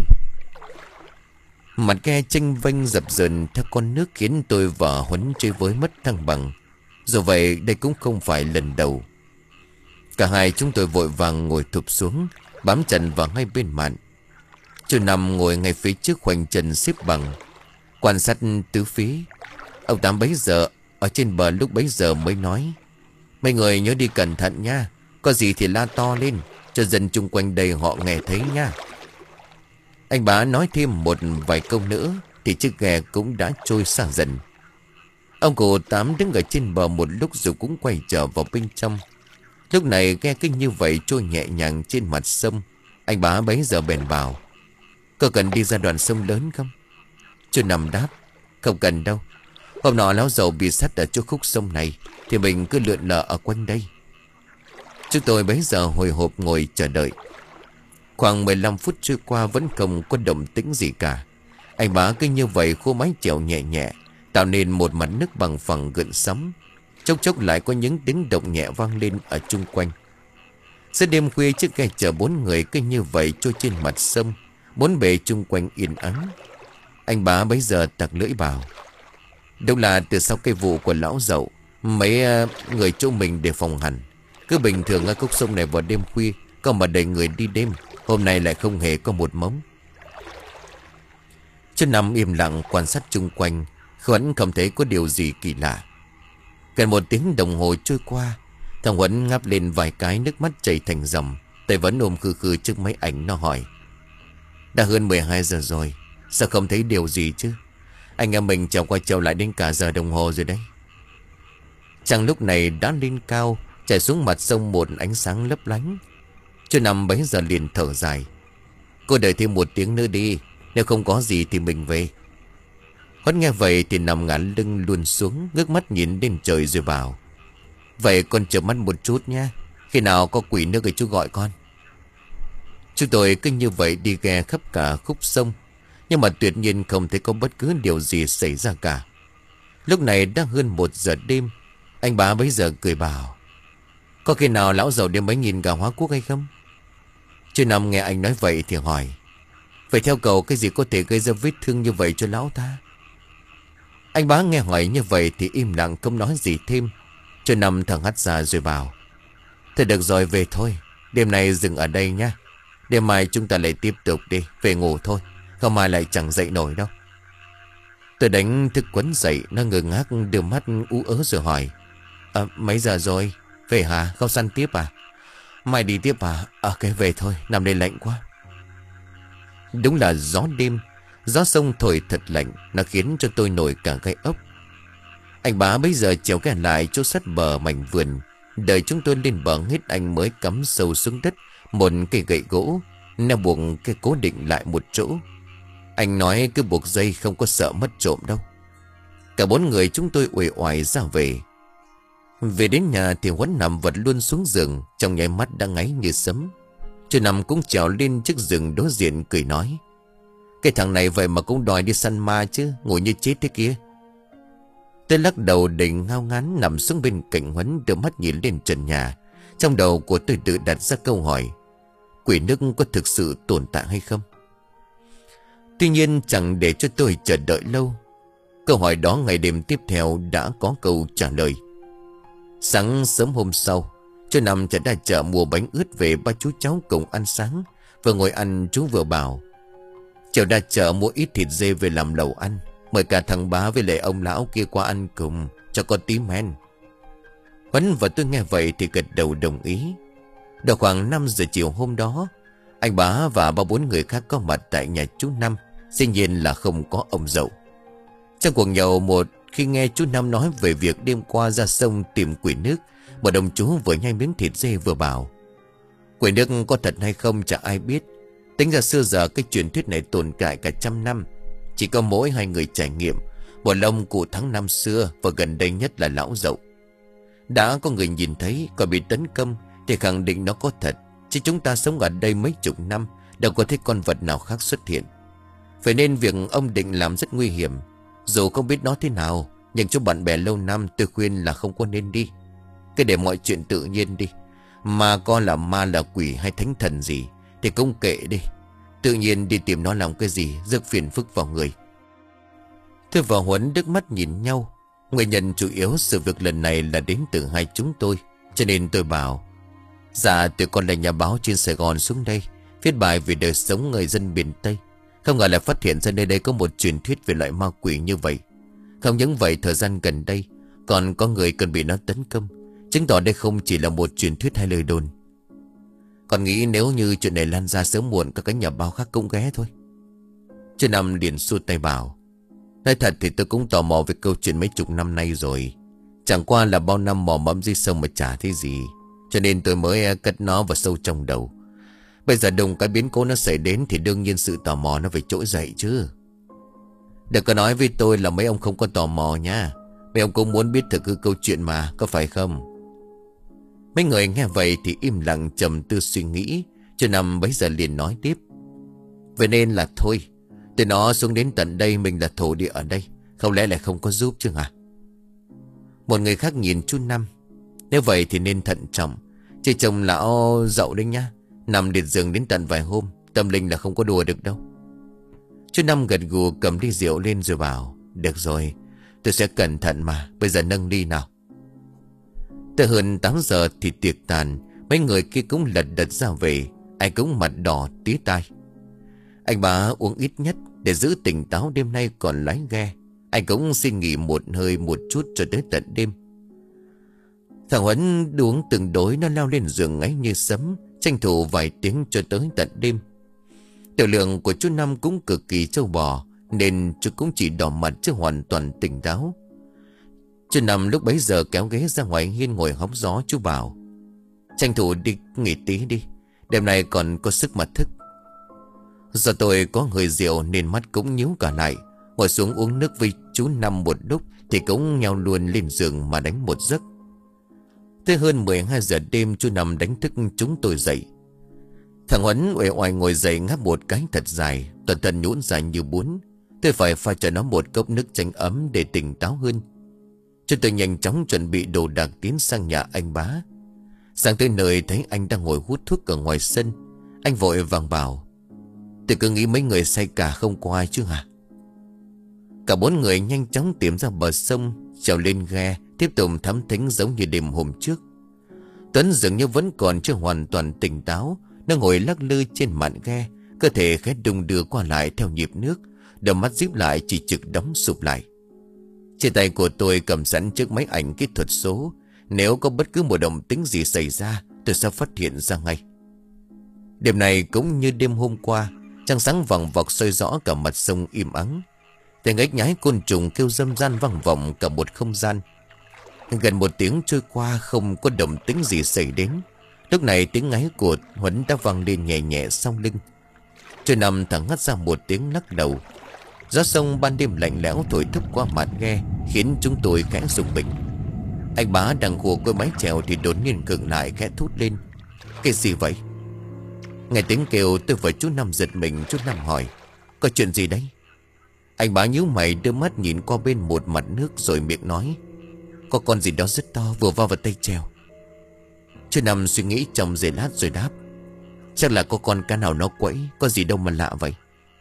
Mặt ghe chênh vênh dập dờn theo con nước khiến tôi và Huấn chơi với mất thăng bằng. Dù vậy đây cũng không phải lần đầu. Cả hai chúng tôi vội vàng ngồi thụp xuống. bám chặt vào ngay bên mạn. Chú Năm ngồi ngay phía trước khoanh chân xếp bằng, quan sát tứ phía. Ông Tám bấy giờ ở trên bờ lúc bấy giờ mới nói: mấy người nhớ đi cẩn thận nha, có gì thì la to lên cho dân chung quanh đây họ nghe thấy nha. Anh Bá nói thêm một vài câu nữa thì chiếc ghe cũng đã trôi xa dần. Ông cụ Tám đứng ở trên bờ một lúc rồi cũng quay trở vào bên trong. Lúc này ghe cứ như vậy trôi nhẹ nhàng trên mặt sông. Anh Bá bấy giờ bèn bảo: có cần đi ra đoạn sông lớn không? Chú Năm đáp: không cần đâu. Hôm nọ lão giàu bị sát ở chỗ khúc sông này thì mình cứ lượn lờ ở quanh đây. Chúng tôi bấy giờ hồi hộp ngồi chờ đợi. Khoảng mười lăm phút trôi qua vẫn không có động tĩnh gì cả. Anh Bá cứ như vậy khô mái chèo nhẹ nhẹ, tạo nên một mặt nước bằng phẳng gợn sóng. Chốc chốc lại có những tiếng động nhẹ vang lên ở chung quanh. Giữa đêm khuya chiếc ghe chở bốn người cứ như vậy trôi trên mặt sông, bốn bề chung quanh yên ắng. Anh Bá bấy giờ tặc lưỡi bảo: đúng là từ sau cây vụ của lão Dậu, mấy uh, người chỗ mình đề phòng hẳn. Cứ bình thường ở khúc sông này vào đêm khuya có mà đầy người đi đêm, hôm nay lại không hề có một mống. Chú Năm im lặng quan sát chung quanh, Huấn không thấy có điều gì kỳ lạ. Gần một tiếng đồng hồ trôi qua, thằng Huấn ngáp lên vài cái, nước mắt chảy thành dòng, tay vẫn ôm khư khư trước máy ảnh. Nó hỏi: đã hơn mười hai giờ rồi, sao không thấy điều gì chứ? Anh em mình trèo qua trèo lại đến cả giờ đồng hồ rồi đấy. Trăng lúc này đã lên cao, chảy xuống mặt sông một ánh sáng lấp lánh. Chú Năm bấy giờ liền thở dài: cô đợi thêm một tiếng nữa đi, nếu không có gì thì mình về. Huấn nghe vậy thì nằm ngả lưng luôn xuống, ngước mắt nhìn lên trời rồi bảo: vậy con chờ mắt một chút nha, khi nào có quỷ nước thì chú gọi con. Chúng tôi cứ như vậy đi ghe khắp cả khúc sông, nhưng mà tuyệt nhiên không thấy có bất cứ điều gì xảy ra cả. Lúc này đã hơn một giờ đêm. Anh Bá bấy giờ cười bảo: có khi nào lão giàu đem mấy nghìn gà hóa quốc hay không? Chú Năm nghe anh nói vậy thì hỏi: vậy theo cậu cái gì có thể gây ra vết thương như vậy cho lão ta? Anh Bá nghe hỏi như vậy thì im lặng không nói gì thêm. Chú Năm thở hắt ra rồi bảo: thôi được rồi, về thôi, đêm nay dừng ở đây nhá. Đêm mai chúng ta lại tiếp tục đi, về ngủ thôi, không mai lại chẳng dậy nổi đâu. Tôi đánh thức Quấn dậy, nó ngơ ngác đưa mắt ú ớ rồi hỏi: à, mấy giờ rồi? Về hả? Không săn tiếp à? Mai đi tiếp à? À cái về thôi, nằm đây lạnh quá. Đúng là gió đêm, gió sông thổi thật lạnh, nó khiến cho tôi nổi cả gai ốc. Anh Bá bây giờ trèo cái lại chỗ sát bờ mảnh vườn, đợi chúng tôi lên bờ hết anh mới cắm sâu xuống đất một cây gậy gỗ, neo buộc cái cố định lại một chỗ. Anh nói cứ buộc dây, không có sợ mất trộm đâu. Cả bốn người chúng tôi uể oải ra về. Về đến nhà thì Huấn nằm vật luôn xuống giường, trong nháy mắt đã ngáy như sấm. Chú Năm cũng trèo lên chiếc giường đối diện cười nói: cái thằng này vậy mà cũng đòi đi săn ma chứ, ngồi như chết thế kia. Tôi lắc đầu đầy ngao ngán nằm xuống bên cạnh Huấn, đưa mắt nhìn lên trần nhà. Trong đầu của tôi tự đặt ra câu hỏi: quỷ nước có thực sự tồn tại hay không? Tuy nhiên chẳng để cho tôi chờ đợi lâu. Câu hỏi đó ngày đêm tiếp theo đã có câu trả lời. Sáng sớm hôm sau, chú Năm trở ra chợ mua bánh ướt về, ba chú cháu cùng ăn sáng. Vừa ngồi ăn chú vừa bảo: chiều ra chợ mua ít thịt dê về làm lẩu ăn, mời cả thằng Bá với lại ông lão kia qua ăn cùng cho có tí men. Huấn và tôi nghe vậy thì gật đầu đồng ý. Được khoảng năm giờ chiều hôm đó, anh Bá và ba bốn người khác có mặt tại nhà chú Năm, dĩ nhiên là không có ông Dậu. Trong cuộc nhậu, một khi nghe chú Năm nói về việc đêm qua ra sông tìm quỷ nước, một ông chú vừa nhai miếng thịt dê vừa bảo: quỷ nước có thật hay không chả ai biết. Tính ra xưa giờ cái truyền thuyết này tồn tại cả trăm năm, chỉ có mỗi hai người trải nghiệm, một là ông cụ Thắng năm xưa, và gần đây nhất là lão Dậu. Đã có người nhìn thấy, còn bị tấn công thì khẳng định nó có thật. Chứ chúng ta sống ở đây mấy chục năm, đâu có thấy con vật nào khác xuất hiện. Vậy nên việc ông định làm rất nguy hiểm. Dù không biết nó thế nào, nhưng cho bạn bè lâu năm tôi khuyên là không có nên đi. Cứ để mọi chuyện tự nhiên đi. Mà con là ma là quỷ hay thánh thần gì thì cũng kệ đi. Tự nhiên đi tìm nó làm cái gì rước phiền phức vào người. Tôi và Huấn đứt mắt nhìn nhau. Nguyên nhân chủ yếu sự việc lần này là đến từ hai chúng tôi, cho nên tôi bảo: dạ tụi con là nhà báo trên Sài Gòn xuống đây viết bài về đời sống người dân miền Tây. Không ngờ lại phát hiện ra nơi đây có một truyền thuyết về loại ma quỷ như vậy. Không những vậy, thời gian gần đây còn có người cần bị nó tấn công, chứng tỏ đây không chỉ là một truyền thuyết hay lời đồn. Còn nghĩ nếu như chuyện này lan ra sớm muộn, các cái nhà báo khác cũng ghé thôi. Chú Năm liền xua tay bảo: nói thật thì tôi cũng tò mò về câu chuyện mấy chục năm nay rồi. Chẳng qua là bao năm mò mẫm dưới sông mà chả thấy gì, cho nên tôi mới cất nó vào sâu trong đầu. Bây giờ đùng cái biến cố nó xảy đến thì đương nhiên sự tò mò nó phải trỗi dậy chứ. Đừng có nói với tôi là mấy ông không có tò mò nha. Mấy ông cũng muốn biết thực hư câu chuyện mà, có phải không? Mấy người nghe vậy thì im lặng trầm tư suy nghĩ. Chú Năm bấy giờ liền nói tiếp: vậy nên là thôi, từ nó xuống đến tận đây mình là thổ địa ở đây, không lẽ lại không có giúp chứ hả? Một người khác nhìn chú Năm: nếu vậy thì nên thận trọng, chứ chồng lão dậu đấy nhá. Nằm liệt giường đến tận vài hôm, tâm linh là không có đùa được đâu. Chú Năm gật gù cầm ly rượu lên rồi bảo: được rồi, tôi sẽ cẩn thận mà. Bây giờ nâng ly nào. Tới hơn tám giờ thì tiệc tàn. Mấy người kia cũng lật đật ra về, ai cũng mặt đỏ tía tai. Anh Bá uống ít nhất để giữ tỉnh táo, đêm nay còn lái ghe. Anh cũng xin nghỉ một hơi một chút cho tới tận đêm. Thằng Huấn uống từng đối, nó leo lên giường ngáy như sấm, tranh thủ vài tiếng cho tới tận đêm. Tiểu lượng của chú Năm cũng cực kỳ trâu bò, nên chú cũng chỉ đỏ mặt chứ hoàn toàn tỉnh táo. Chú Năm lúc bấy giờ kéo ghế ra ngoài hiên ngồi hóng gió. Chú bảo: tranh thủ đi nghỉ tí đi, đêm nay còn có sức mà thức. Do tôi có hơi rượu nên mắt cũng nhíu cả lại. Ngồi xuống uống nước với chú Năm một lúc thì cũng nhào luôn lên giường mà đánh một giấc. Tới hơn mười hai giờ đêm, chú Năm đánh thức chúng tôi dậy. Thằng Huấn uể oải ngồi dậy ngáp một cái thật dài, toàn thân nhũn ra như bún. Tôi phải pha cho nó một cốc nước chanh ấm để tỉnh táo hơn. Chúng tôi nhanh chóng chuẩn bị đồ đạc tiến sang nhà anh Bá. Sang tới nơi thấy anh đang ngồi hút thuốc ở ngoài sân. Anh vội vàng bảo: tôi cứ nghĩ mấy người say cả không có ai chứ hả? Cả bốn người nhanh chóng tìm ra bờ sông, trèo lên ghe, tiếp tục thám thính giống như đêm hôm trước. Tuấn dường như vẫn còn chưa hoàn toàn tỉnh táo. Nó ngồi lắc lư trên mạn ghe, cơ thể khẽ đung đưa qua lại theo nhịp nước, đôi mắt díp lại chỉ trực đóng sụp lại. Trên tay của tôi cầm sẵn chiếc máy ảnh kỹ thuật số. Nếu có bất cứ một động tĩnh gì xảy ra, tôi sẽ phát hiện ra ngay. Đêm này cũng như đêm hôm qua, trăng sáng vằng vọc soi rõ cả mặt sông im ắng. Tiếng ếch nhái côn trùng kêu râm ran vang vọng cả một không gian. Gần một tiếng trôi qua không có động tĩnh gì xảy đến. Lúc này tiếng ngáy của Huấn đã vang lên nhẹ nhẹ sau lưng. Chú Năm thẳng hắt ra một tiếng lắc đầu. Gió sông ban đêm lạnh lẽo thổi thốc qua mặt ghe, khiến chúng tôi khẽ rùng mình. Anh Bá đang khua cối mái chèo thì đột nhiên khựng lại, khẽ thốt lên: cái gì vậy? Nghe tiếng kêu, tôi và chú Năm giật mình. Chú Năm hỏi: có chuyện gì đấy? Anh Bá nhíu mày đưa mắt nhìn qua bên một mặt nước rồi miệng nói: có con gì đó rất to vừa vào vào tay chèo. Chú Năm suy nghĩ trong giây lát rồi đáp: chắc là có con cá nào nó quẫy, có gì đâu mà lạ vậy.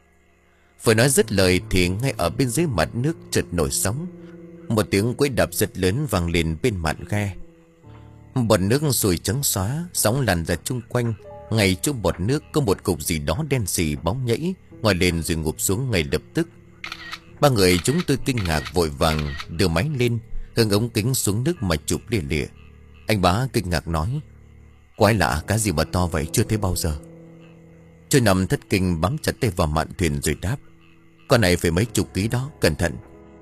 Vừa nói dứt lời thì ngay ở bên dưới mặt nước chợt nổi sóng. Một tiếng quẫy đập rất lớn vang lên bên mặt ghe. Bọt nước sùi trắng xóa, sóng lăn ra chung quanh. Ngay chỗ bọt nước có một cục gì đó đen xì bóng nhảy, ngoi lên rồi ngụp xuống ngay lập tức. Ba người chúng tôi kinh ngạc vội vàng đưa máy lên, hướng ống kính xuống nước mà chụp lìa lìa. Anh Bá kinh ngạc nói: quái lạ, cá gì mà to vậy, chưa thấy bao giờ. Chú Năm thất kinh bám chặt tay vào mạn thuyền rồi đáp: con này phải mấy chục ký đó, cẩn thận.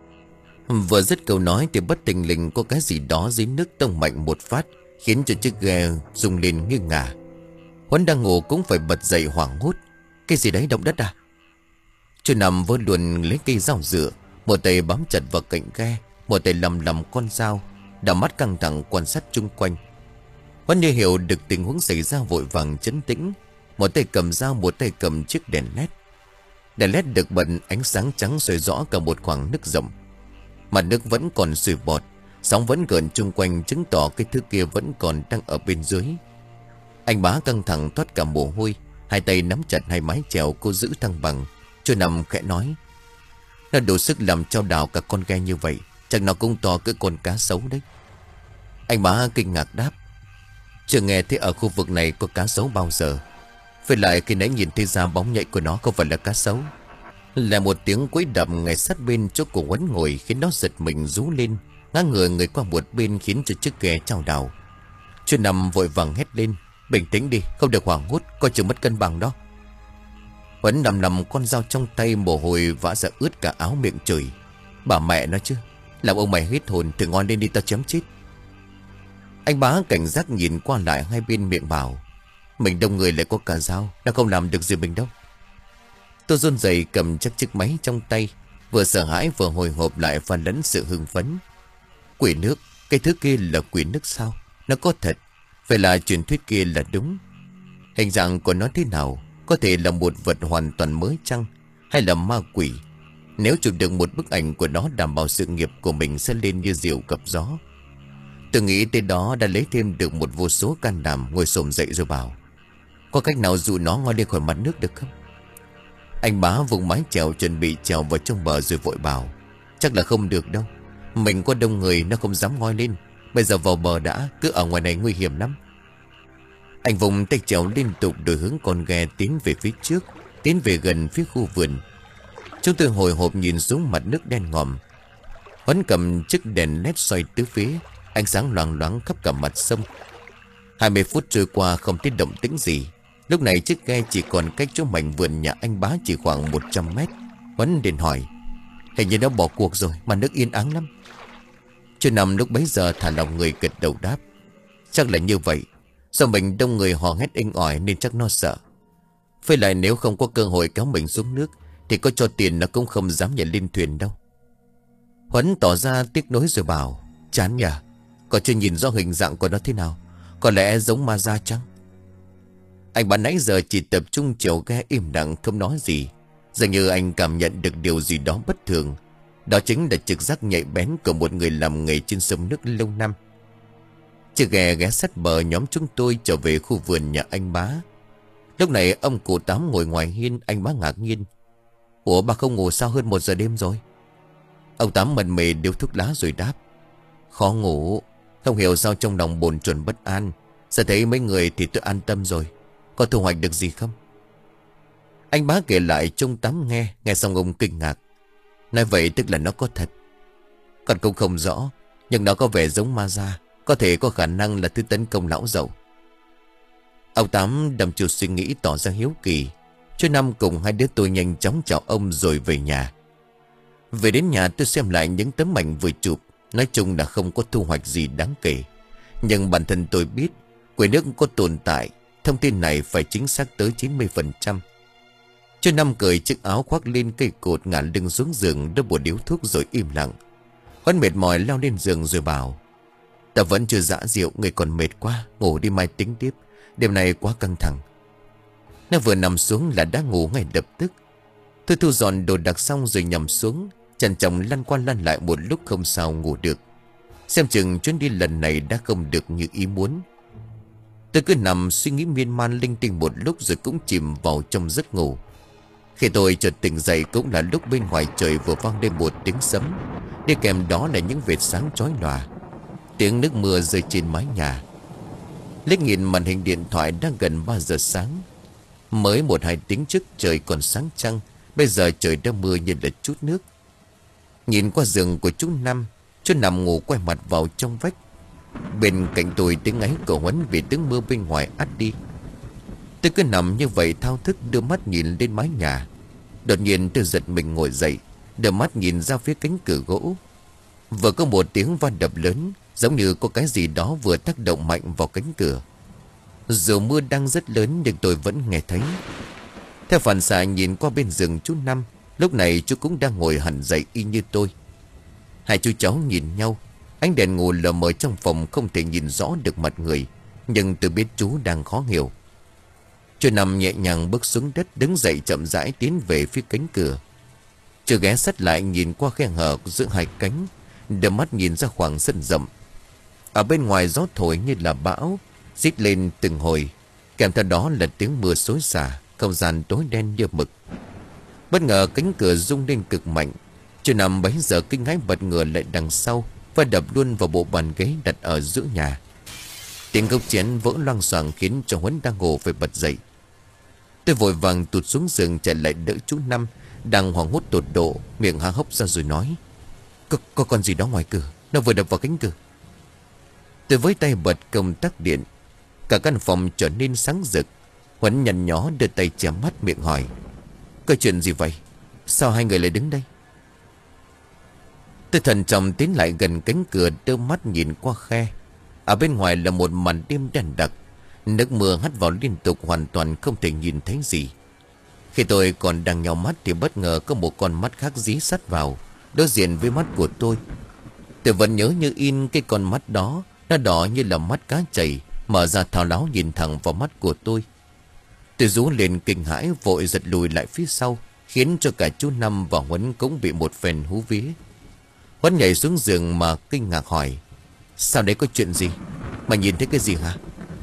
Vừa dứt câu nói thì bất thình lình có cái gì đó dưới nước tông mạnh một phát, khiến cho chiếc ghe rung lên nghiêng ngả. Huấn đang ngủ cũng phải bật dậy hoảng hốt: cái gì đấy, động đất à? Chú Năm vơ luồn lấy cây dao dựa, một tay bám chặt vào cạnh ghe, một tay lầm lầm con dao, đảo mắt căng thẳng quan sát chung quanh. Huấn như hiểu được tình huống xảy ra vội vàng trấn tĩnh, một tay cầm dao, một tay cầm chiếc đèn led. Đèn led được bật ánh sáng trắng soi rõ cả một khoảng nước rộng. Mặt nước vẫn còn sùi bọt, sóng vẫn gợn chung quanh, chứng tỏ cái thứ kia vẫn còn đang ở bên dưới. Anh Bá căng thẳng toát cả mồ hôi, hai tay nắm chặt hai mái chèo cố giữ thăng bằng. Chú Năm khẽ nói: nó đủ sức làm trao đảo cả con ghe như vậy, chắc nó cũng to cỡ con cá sấu đấy. Anh Bá kinh ngạc đáp: chưa nghe thấy ở khu vực này có cá sấu bao giờ. Với lại khi nãy nhìn thấy ra bóng nhạy của nó không phải là cá sấu. Là một tiếng quấy đậm ngay sát bên chỗ cổ Huấn ngồi khiến nó giật mình rú lên, ngã ngửa người qua một bên khiến cho chiếc ghe chao đảo. Chú Năm vội vàng hét lên: Bình tĩnh đi, không được hoảng hốt, coi chừng mất cân bằng đó. Huấn nằm nằm con dao trong tay, mồ hôi vã ra ướt cả áo, miệng chửi: Bà mẹ nó chứ, làm ông mày hết hồn, thử ngon lên đi tao chém chết. Anh Bá cảnh giác nhìn qua lại hai bên, miệng bảo: Mình đông người lại có cả dao, nó không làm được gì mình đâu. Tôi run rẩy cầm chắc chiếc máy trong tay, vừa sợ hãi vừa hồi hộp lại và lẫn sự hưng phấn. Quỷ nước, cái thứ kia là quỷ nước sao? Nó có thật, phải là truyền thuyết kia là đúng. Hình dạng của nó thế nào? Có thể là một vật hoàn toàn mới chăng? Hay là ma quỷ? Nếu chụp được một bức ảnh của nó, đảm bảo sự nghiệp của mình sẽ lên như diều gặp gió. Tôi nghĩ tới đó đã lấy thêm được một vô số can đảm, ngồi xổm dậy rồi bảo: Có cách nào dụ nó ngoi lên khỏi mặt nước được không? Anh Bá vùng mái chèo chuẩn bị chèo vào trong bờ rồi vội bảo: Chắc là không được đâu. Mình có đông người nó không dám ngoi lên. Bây giờ vào bờ đã, cứ ở ngoài này nguy hiểm lắm. Anh vùng tay chèo liên tục đổi hướng con ghe tiến về phía trước, tiến về gần phía khu vườn. Chúng tôi hồi hộp nhìn xuống mặt nước đen ngòm. Huấn cầm chiếc đèn led soi tứ phía, ánh sáng loang loáng khắp cả mặt sông. Hai mươi phút trôi qua không thấy động tĩnh gì. Lúc này chiếc ghe chỉ còn cách chỗ mảnh vườn nhà anh Bá chỉ khoảng một trăm mét. Huấn liền hỏi: Hình như nó bỏ cuộc rồi, mà nước yên ắng lắm. Chú Năm lúc bấy giờ thả lòng người gật đầu đáp: Chắc là như vậy. Do mình đông người hò hét inh ỏi nên chắc nó sợ. Với lại nếu không có cơ hội kéo mình xuống nước thì có cho tiền nó cũng không dám nhảy lên thuyền đâu. Huấn tỏ ra tiếc nuối rồi bảo: Chán nhỉ, còn chưa nhìn rõ hình dạng của nó thế nào. Có lẽ giống ma da chăng? Anh Bá nãy giờ chỉ tập trung chèo ghe im lặng không nói gì. Dường như anh cảm nhận được điều gì đó bất thường. Đó chính là trực giác nhạy bén của một người làm nghề trên sông nước lâu năm. Chiếc ghe ghé sát bờ, nhóm chúng tôi trở về khu vườn nhà anh Bá. Lúc này ông cụ Tám ngồi ngoài hiên. Anh Bá ngạc nhiên: Ủa, bà không ngủ sao, hơn một giờ đêm rồi? Ông Tám mần mề điếu thuốc lá rồi đáp: Khó ngủ. Không hiểu sao trong lòng bồn chồn bất an. Giờ thấy mấy người thì tôi an tâm rồi. Có thu hoạch được gì không? Anh Bá kể lại cho ông Tám nghe. Nghe xong ông kinh ngạc: Nói vậy tức là nó có thật? Con cũng không rõ, nhưng nó có vẻ giống ma da. Có thể có khả năng là thứ tấn công lão giàu. Ông Tám đầm chiều suy nghĩ, tỏ ra hiếu kỳ. Chú Năm cùng hai đứa tôi nhanh chóng chào ông rồi về nhà. Về đến nhà tôi xem lại những tấm ảnh vừa chụp. Nói chung là không có thu hoạch gì đáng kể. Nhưng bản thân tôi biết quỷ nước có tồn tại. Thông tin này phải chính xác tới chín mươi phần trăm. Chú Năm cởi chiếc áo khoác lên cây cột, ngả lưng xuống giường, đốt một điếu thuốc rồi im lặng. Huấn mệt mỏi leo lên giường rồi bảo: Ta vẫn chưa dã rượu, người còn mệt quá, ngủ đi mai tính tiếp. Đêm nay quá căng thẳng. Nó vừa nằm xuống là đã ngủ ngay lập tức. Tôi thu dọn đồ đạc xong rồi nằm xuống, chằn chọc lăn qua lăn lại một lúc không sao ngủ được. Xem chừng chuyến đi lần này đã không được như ý muốn. Tôi cứ nằm suy nghĩ miên man linh tinh một lúc rồi cũng chìm vào trong giấc ngủ. Khi tôi chợt tỉnh dậy cũng là lúc bên ngoài trời vừa vang lên một tiếng sấm, đi kèm đó là những vệt sáng chói lòa. Tiếng nước mưa rơi trên mái nhà. Liếc nhìn màn hình điện thoại, đã gần ba giờ sáng. Mới một hai tiếng trước trời còn sáng trăng, bây giờ trời đã mưa như là chút nước. Nhìn qua giường của chú Năm, chú nằm ngủ quay mặt vào trong vách. Bên cạnh tôi tiếng ngáy của Huấn vì tiếng mưa bên ngoài át đi. Tôi cứ nằm như vậy thao thức, đưa mắt nhìn lên mái nhà. Đột nhiên tôi giật mình ngồi dậy, đưa mắt nhìn ra phía cánh cửa gỗ. Vừa có một tiếng va đập lớn, giống như có cái gì đó vừa tác động mạnh vào cánh cửa. Dù mưa đang rất lớn nhưng tôi vẫn nghe thấy. Theo phản xạ nhìn qua bên giường chú Năm, lúc này chú cũng đang ngồi hẳn dậy y như tôi. Hai chú cháu nhìn nhau. Ánh đèn ngủ lờ mờ trong phòng không thể nhìn rõ được mặt người, nhưng tôi biết chú đang khó hiểu. Chú Năm nhẹ nhàng bước xuống đất, đứng dậy chậm rãi tiến về phía cánh cửa. Chú ghé sát lại nhìn qua khe hở giữa hai cánh, đưa mắt nhìn ra khoảng sân rộng. Ở bên ngoài gió thổi như là bão, rít lên từng hồi, kèm theo đó là tiếng mưa xối xả, không gian tối đen như mực. Bất ngờ cánh cửa rung lên cực mạnh. Chú Năm bấy giờ kinh hãi bật ngửa lại đằng sau và đập luôn vào bộ bàn ghế đặt ở giữa nhà. Tiếng cốc chén vỡ loang xoàng khiến cho Huấn đang ngủ phải bật dậy. Tôi vội vàng tụt xuống giường chạy lại đỡ chú Năm đang hoảng hốt tột độ, miệng há hốc ra rồi nói: Có, có con gì đó ngoài cửa, nó vừa đập vào cánh cửa. Tôi với tay bật công tắc điện, cả căn phòng trở nên sáng rực. Huấn nhăn nhó đưa tay che mắt miệng hỏi: Có chuyện gì vậy? Sao hai người lại đứng đây? Tôi thận trọng tiến lại gần cánh cửa, đưa mắt nhìn qua khe. Ở bên ngoài là một màn đêm đen đặc. Nước mưa hắt vào liên tục, hoàn toàn không thể nhìn thấy gì. Khi tôi còn đang nhào mắt thì bất ngờ có một con mắt khác dí sát vào, đối diện với mắt của tôi. Tôi vẫn nhớ như in cái con mắt đó. Nó đỏ như là mắt cá chảy, mở ra thao láo nhìn thẳng vào mắt của tôi. Tôi rú lên kinh hãi, vội giật lùi lại phía sau, khiến cho cả chú Năm và Huấn cũng bị một phen hú vía. Huấn nhảy xuống giường mà kinh ngạc hỏi: Sao đấy, có chuyện gì? Mà nhìn thấy cái gì hả?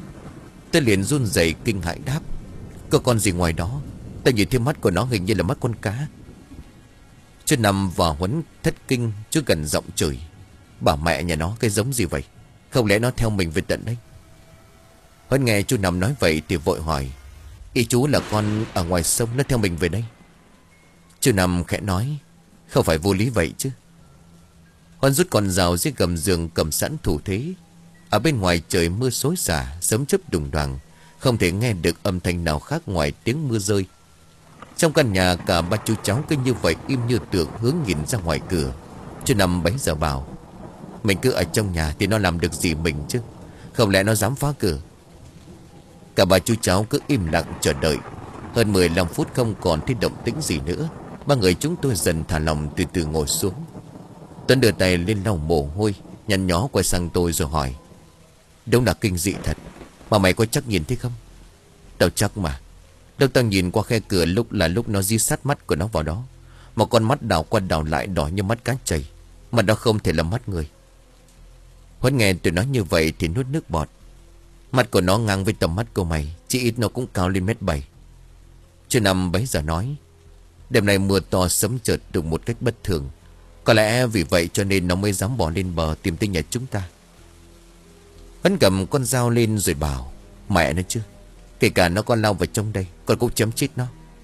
Tôi liền run rẩy kinh hãi đáp: Có con gì ngoài đó. Tôi nhìn thấy mắt của nó hình như là mắt con cá. Chú Năm và Huấn thất kinh, chú gần giọng chửi: Bà mẹ nhà nó, cái giống gì vậy? Không lẽ nó theo mình về tận đây? Huấn nghe chú Năm nói vậy thì vội hỏi: Ý chú là con ở ngoài sông nó theo mình về đây? Chú Năm khẽ nói: Không phải vô lý vậy chứ. Huấn rút con dao dưới gầm giường cầm sẵn thủ thế. Ở bên ngoài trời mưa xối xả, sấm chớp đùng đoàng, không thể nghe được âm thanh nào khác ngoài tiếng mưa rơi. Trong căn nhà cả ba chú cháu cứ như vậy im như tượng, hướng nhìn ra ngoài cửa. Chú Năm bấy giờ bảo: Mình cứ ở trong nhà thì nó làm được gì mình chứ? Không lẽ nó dám phá cửa? Cả ba chú cháu cứ im lặng chờ đợi. Hơn mười lăm phút không còn thấy động tĩnh gì nữa, ba người chúng tôi dần thả lòng, từ từ ngồi xuống. Tuấn đưa tay lên lau mồ hôi, nhăn nhó quay sang tôi rồi hỏi: Đúng là kinh dị thật. Mà mày có chắc nhìn thấy không? Tao chắc mà. Đâu, tao nhìn qua khe cửa lúc là lúc nó dí sát mắt của nó vào đó. Một con mắt đảo qua đảo lại, đỏ như mắt cá chày. Mà đó không thể là mắt người. Huấn nghe tôi nói như vậy thì nuốt nước bọt. Mắt của nó ngang với tầm mắt của mày, chỉ ít nó cũng cao lên mét bảy. Chú Năm bấy giờ nói: Đêm nay mưa to sấm chợt được một cách bất thường. Có lẽ vì vậy cho nên nó mới dám bỏ lên bờ tìm tới nhà chúng ta. Huấn cầm con dao lên rồi bảo: Mẹ nó chứ, kể cả nó con lao vào trong đây, con cũng chấm chết nó.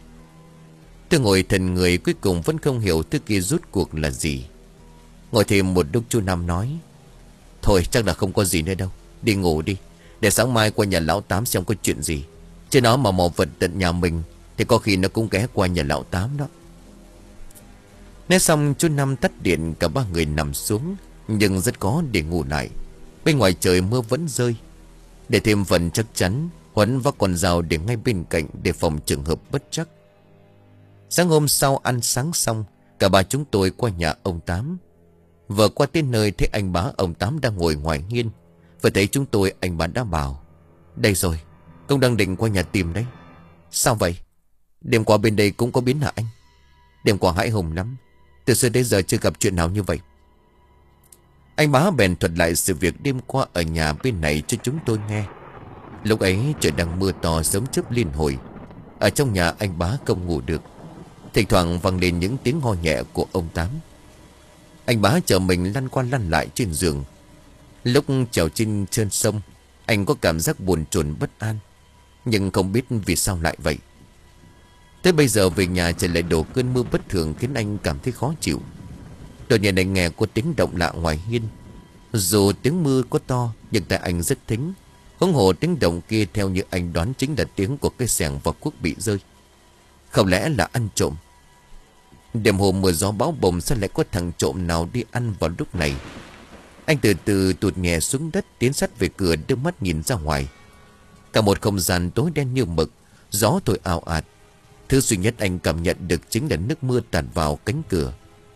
Tôi ngồi thần người, cuối cùng vẫn không hiểu thứ kia rút cuộc là gì. Ngồi thêm một lúc chú Năm nói: Thôi chắc là không có gì nữa đâu, đi ngủ đi, để sáng mai qua nhà lão Tám xem có chuyện gì. Chứ nó mà mò vật tận nhà mình thì có khi nó cũng ghé qua nhà lão Tám đó. Nói xong chú Năm tắt điện, cả ba người nằm xuống, nhưng rất khó để ngủ lại. Bên ngoài trời mưa vẫn rơi. Để thêm phần chắc chắn, Huấn vác con dao để ngay bên cạnh, để phòng trường hợp bất trắc. Sáng hôm sau ăn sáng xong, cả ba chúng tôi qua nhà ông Tám. Vừa qua tới nơi thấy anh bá ông Tám đang ngồi ngoài hiên. Vừa thấy chúng tôi, anh bá đã bảo: Đây rồi, công đang định qua nhà tìm đấy. Sao vậy? Đêm qua bên đây cũng có biến hả anh? Đêm qua hãi hùng lắm, từ xưa đến giờ chưa gặp chuyện nào như vậy. Anh bá bèn thuật lại sự việc đêm qua ở nhà bên này cho chúng tôi nghe. Lúc ấy trời đang mưa to, sấm chớp liên hồi. Ở trong nhà anh bá không ngủ được, thỉnh thoảng vang lên những tiếng ho nhẹ của ông Tám. Anh bá chờ mình lăn qua lăn lại trên giường. Lúc trèo trên trên sông, anh có cảm giác buồn chồn bất an, nhưng không biết vì sao lại vậy. Tới bây giờ về nhà trời lại đổ cơn mưa bất thường, khiến anh cảm thấy khó chịu. Đột nhiên anh nghe có tiếng động lạ ngoài hiên. Dù tiếng mưa có to, nhưng tai anh rất thính. Huống hồ tiếng động kia theo như anh đoán chính là tiếng của cây xẻng và cuốc bị rơi. Không lẽ là ăn trộm? Đêm hôm mưa gió bão bùng, sao lại có thằng trộm nào đi ăn vào lúc này? Anh từ từ tụt nhẹ xuống đất, tiến sát về cửa, đưa mắt nhìn ra ngoài. Cả một không gian tối đen như mực, gió thổi ào ạt. Thứ duy nhất anh cảm nhận được chính là nước mưa tạt vào cánh cửa,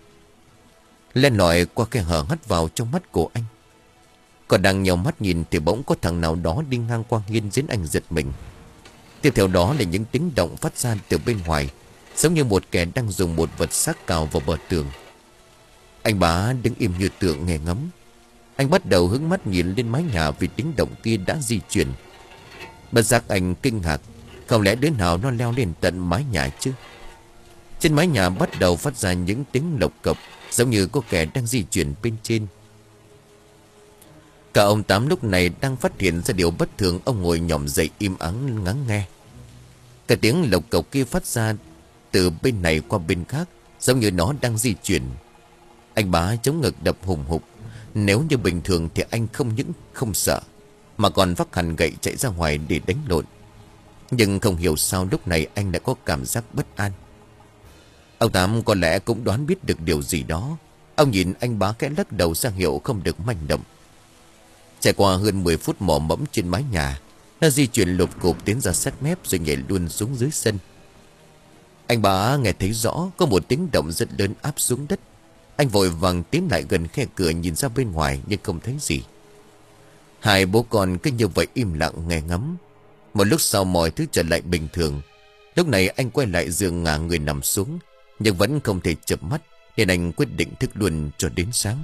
len lỏi qua cái hở hắt vào trong mắt của anh. Còn đang nhào mắt nhìn thì bỗng có thằng nào đó đi ngang qua hiên, khiến anh giật mình. Tiếp theo đó là những tiếng động phát ra từ bên ngoài, giống như một kẻ đang dùng một vật sắc cào vào bờ tường. Anh bá đứng im như tượng nghe ngắm. Anh bắt đầu hướng mắt nhìn lên mái nhà, vì tiếng động kia đã di chuyển. Bất giác anh kinh ngạc, không lẽ đứa nào nó leo lên tận mái nhà chứ? Trên mái nhà bắt đầu phát ra những tiếng lộc cộc, giống như có kẻ đang di chuyển bên trên. Cả ông Tám lúc này đang phát hiện ra điều bất thường. Ông ngồi nhòm dậy im ắng lắng nghe. Cái tiếng lộc cộc kia phát ra từ bên này qua bên khác, giống như nó đang di chuyển. Anh Bá chống ngực đập hùng hục. Nếu như bình thường thì anh không những không sợ, mà còn vác hẳn gậy chạy ra ngoài để đánh lộn. Nhưng không hiểu sao lúc này anh đã có cảm giác bất an. Ông Tám có lẽ cũng đoán biết được điều gì đó. Ông nhìn anh Bá khẽ lắc đầu ra hiệu không được manh động. Trải qua hơn mười phút mò mẫm trên mái nhà, nó di chuyển lục cục tiến ra sát mép rồi nhảy luôn xuống dưới sân. Anh Bá nghe thấy rõ có một tiếng động rất lớn áp xuống đất. Anh vội vàng tiến lại gần khe cửa nhìn ra bên ngoài nhưng không thấy gì. Hai bố con cứ như vậy im lặng nghe ngắm. Một lúc sau mọi thứ trở lại bình thường. Lúc này anh quay lại giường ngả người nằm xuống, nhưng vẫn không thể chợp mắt, nên anh quyết định thức luôn cho đến sáng.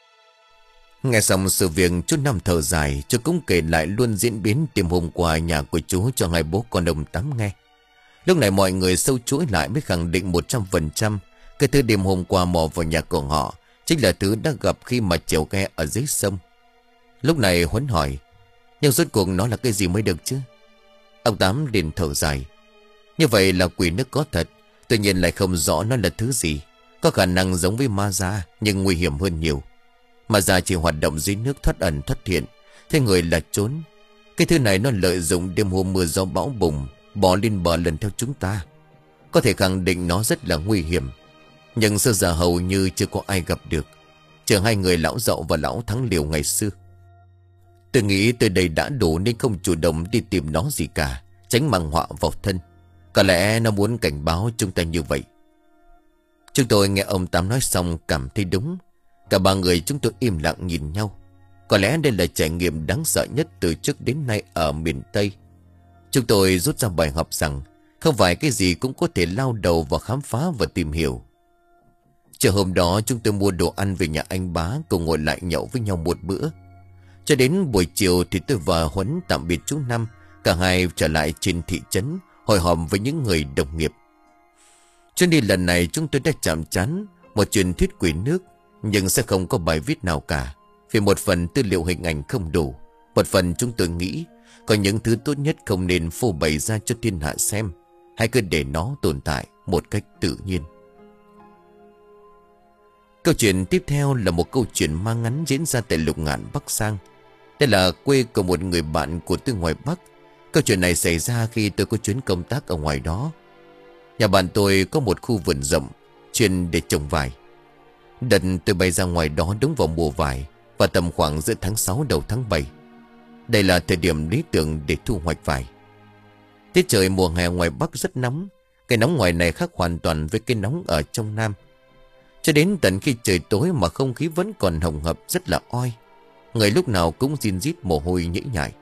Nghe xong sự việc, chú Năm thở dài, chú cũng kể lại luôn diễn biến đêm hôm qua nhà của chú cho hai bố con ông Tám nghe. Lúc này mọi người sâu chuỗi lại mới khẳng định một trăm phần trăm cái thứ đêm hôm qua mò vào nhà của họ chính là thứ đã gặp khi mà chèo ghe ở dưới sông. Lúc này Huấn hỏi, nhưng rốt cuộc nó là cái gì mới được chứ? Ông Tám liền thở dài. Như vậy là quỷ nước có thật, tuy nhiên lại không rõ nó là thứ gì. Có khả năng giống với ma da, nhưng nguy hiểm hơn nhiều. Ma da chỉ hoạt động dưới nước thoát ẩn thoát hiện, thế người là trốn. Cái thứ này nó lợi dụng đêm hôm mưa gió bão bùng, bỏ lên bờ lần theo chúng ta. Có thể khẳng định nó rất là nguy hiểm, nhưng xưa giờ hầu như chưa có ai gặp được, trừ hai người lão Dậu và lão Thắng Liều ngày xưa. Tôi nghĩ tới đây đã đủ nên không chủ động đi tìm nó gì cả, tránh mang họa vào thân. Có lẽ nó muốn cảnh báo chúng ta như vậy. Chúng tôi nghe ông Tám nói xong cảm thấy đúng. Cả ba người chúng tôi im lặng nhìn nhau. Có lẽ đây là trải nghiệm đáng sợ nhất từ trước đến nay ở miền Tây. Chúng tôi rút ra bài học rằng không phải cái gì cũng có thể lao đầu vào khám phá và tìm hiểu. Chiều hôm đó chúng tôi mua đồ ăn về nhà anh Bá, cùng ngồi lại nhậu với nhau một bữa. Cho đến buổi chiều thì tôi và Huấn tạm biệt chú Năm. Cả hai trở lại trên thị trấn, hội họp với những người đồng nghiệp. Chuyến đi lần này chúng tôi đã chạm trán một truyền thuyết quỷ nước, nhưng sẽ không có bài viết nào cả. Vì một phần tư liệu hình ảnh không đủ, một phần chúng tôi nghĩ có những thứ tốt nhất không nên phô bày ra cho thiên hạ xem. Hãy cứ để nó tồn tại một cách tự nhiên. Câu chuyện tiếp theo là một câu chuyện ma ngắn diễn ra tại Lục Ngạn, Bắc Sang. Đây là quê của một người bạn của tôi ngoài Bắc. Câu chuyện này xảy ra khi tôi có chuyến công tác ở ngoài đó. Nhà bạn tôi có một khu vườn rộng chuyên để trồng vải. Đợt tôi bay ra ngoài đó đúng vào mùa vải, và tầm khoảng giữa tháng sáu đầu tháng bảy. Đây là thời điểm lý tưởng để thu hoạch vải. Tiết trời mùa hè ngoài Bắc rất nóng. Cái nóng ngoài này khác hoàn toàn với cái nóng ở trong Nam. Cho đến tận khi trời tối mà không khí vẫn còn hồng hập rất là oi. Người lúc nào cũng rin rít mồ hôi nhễ nhại.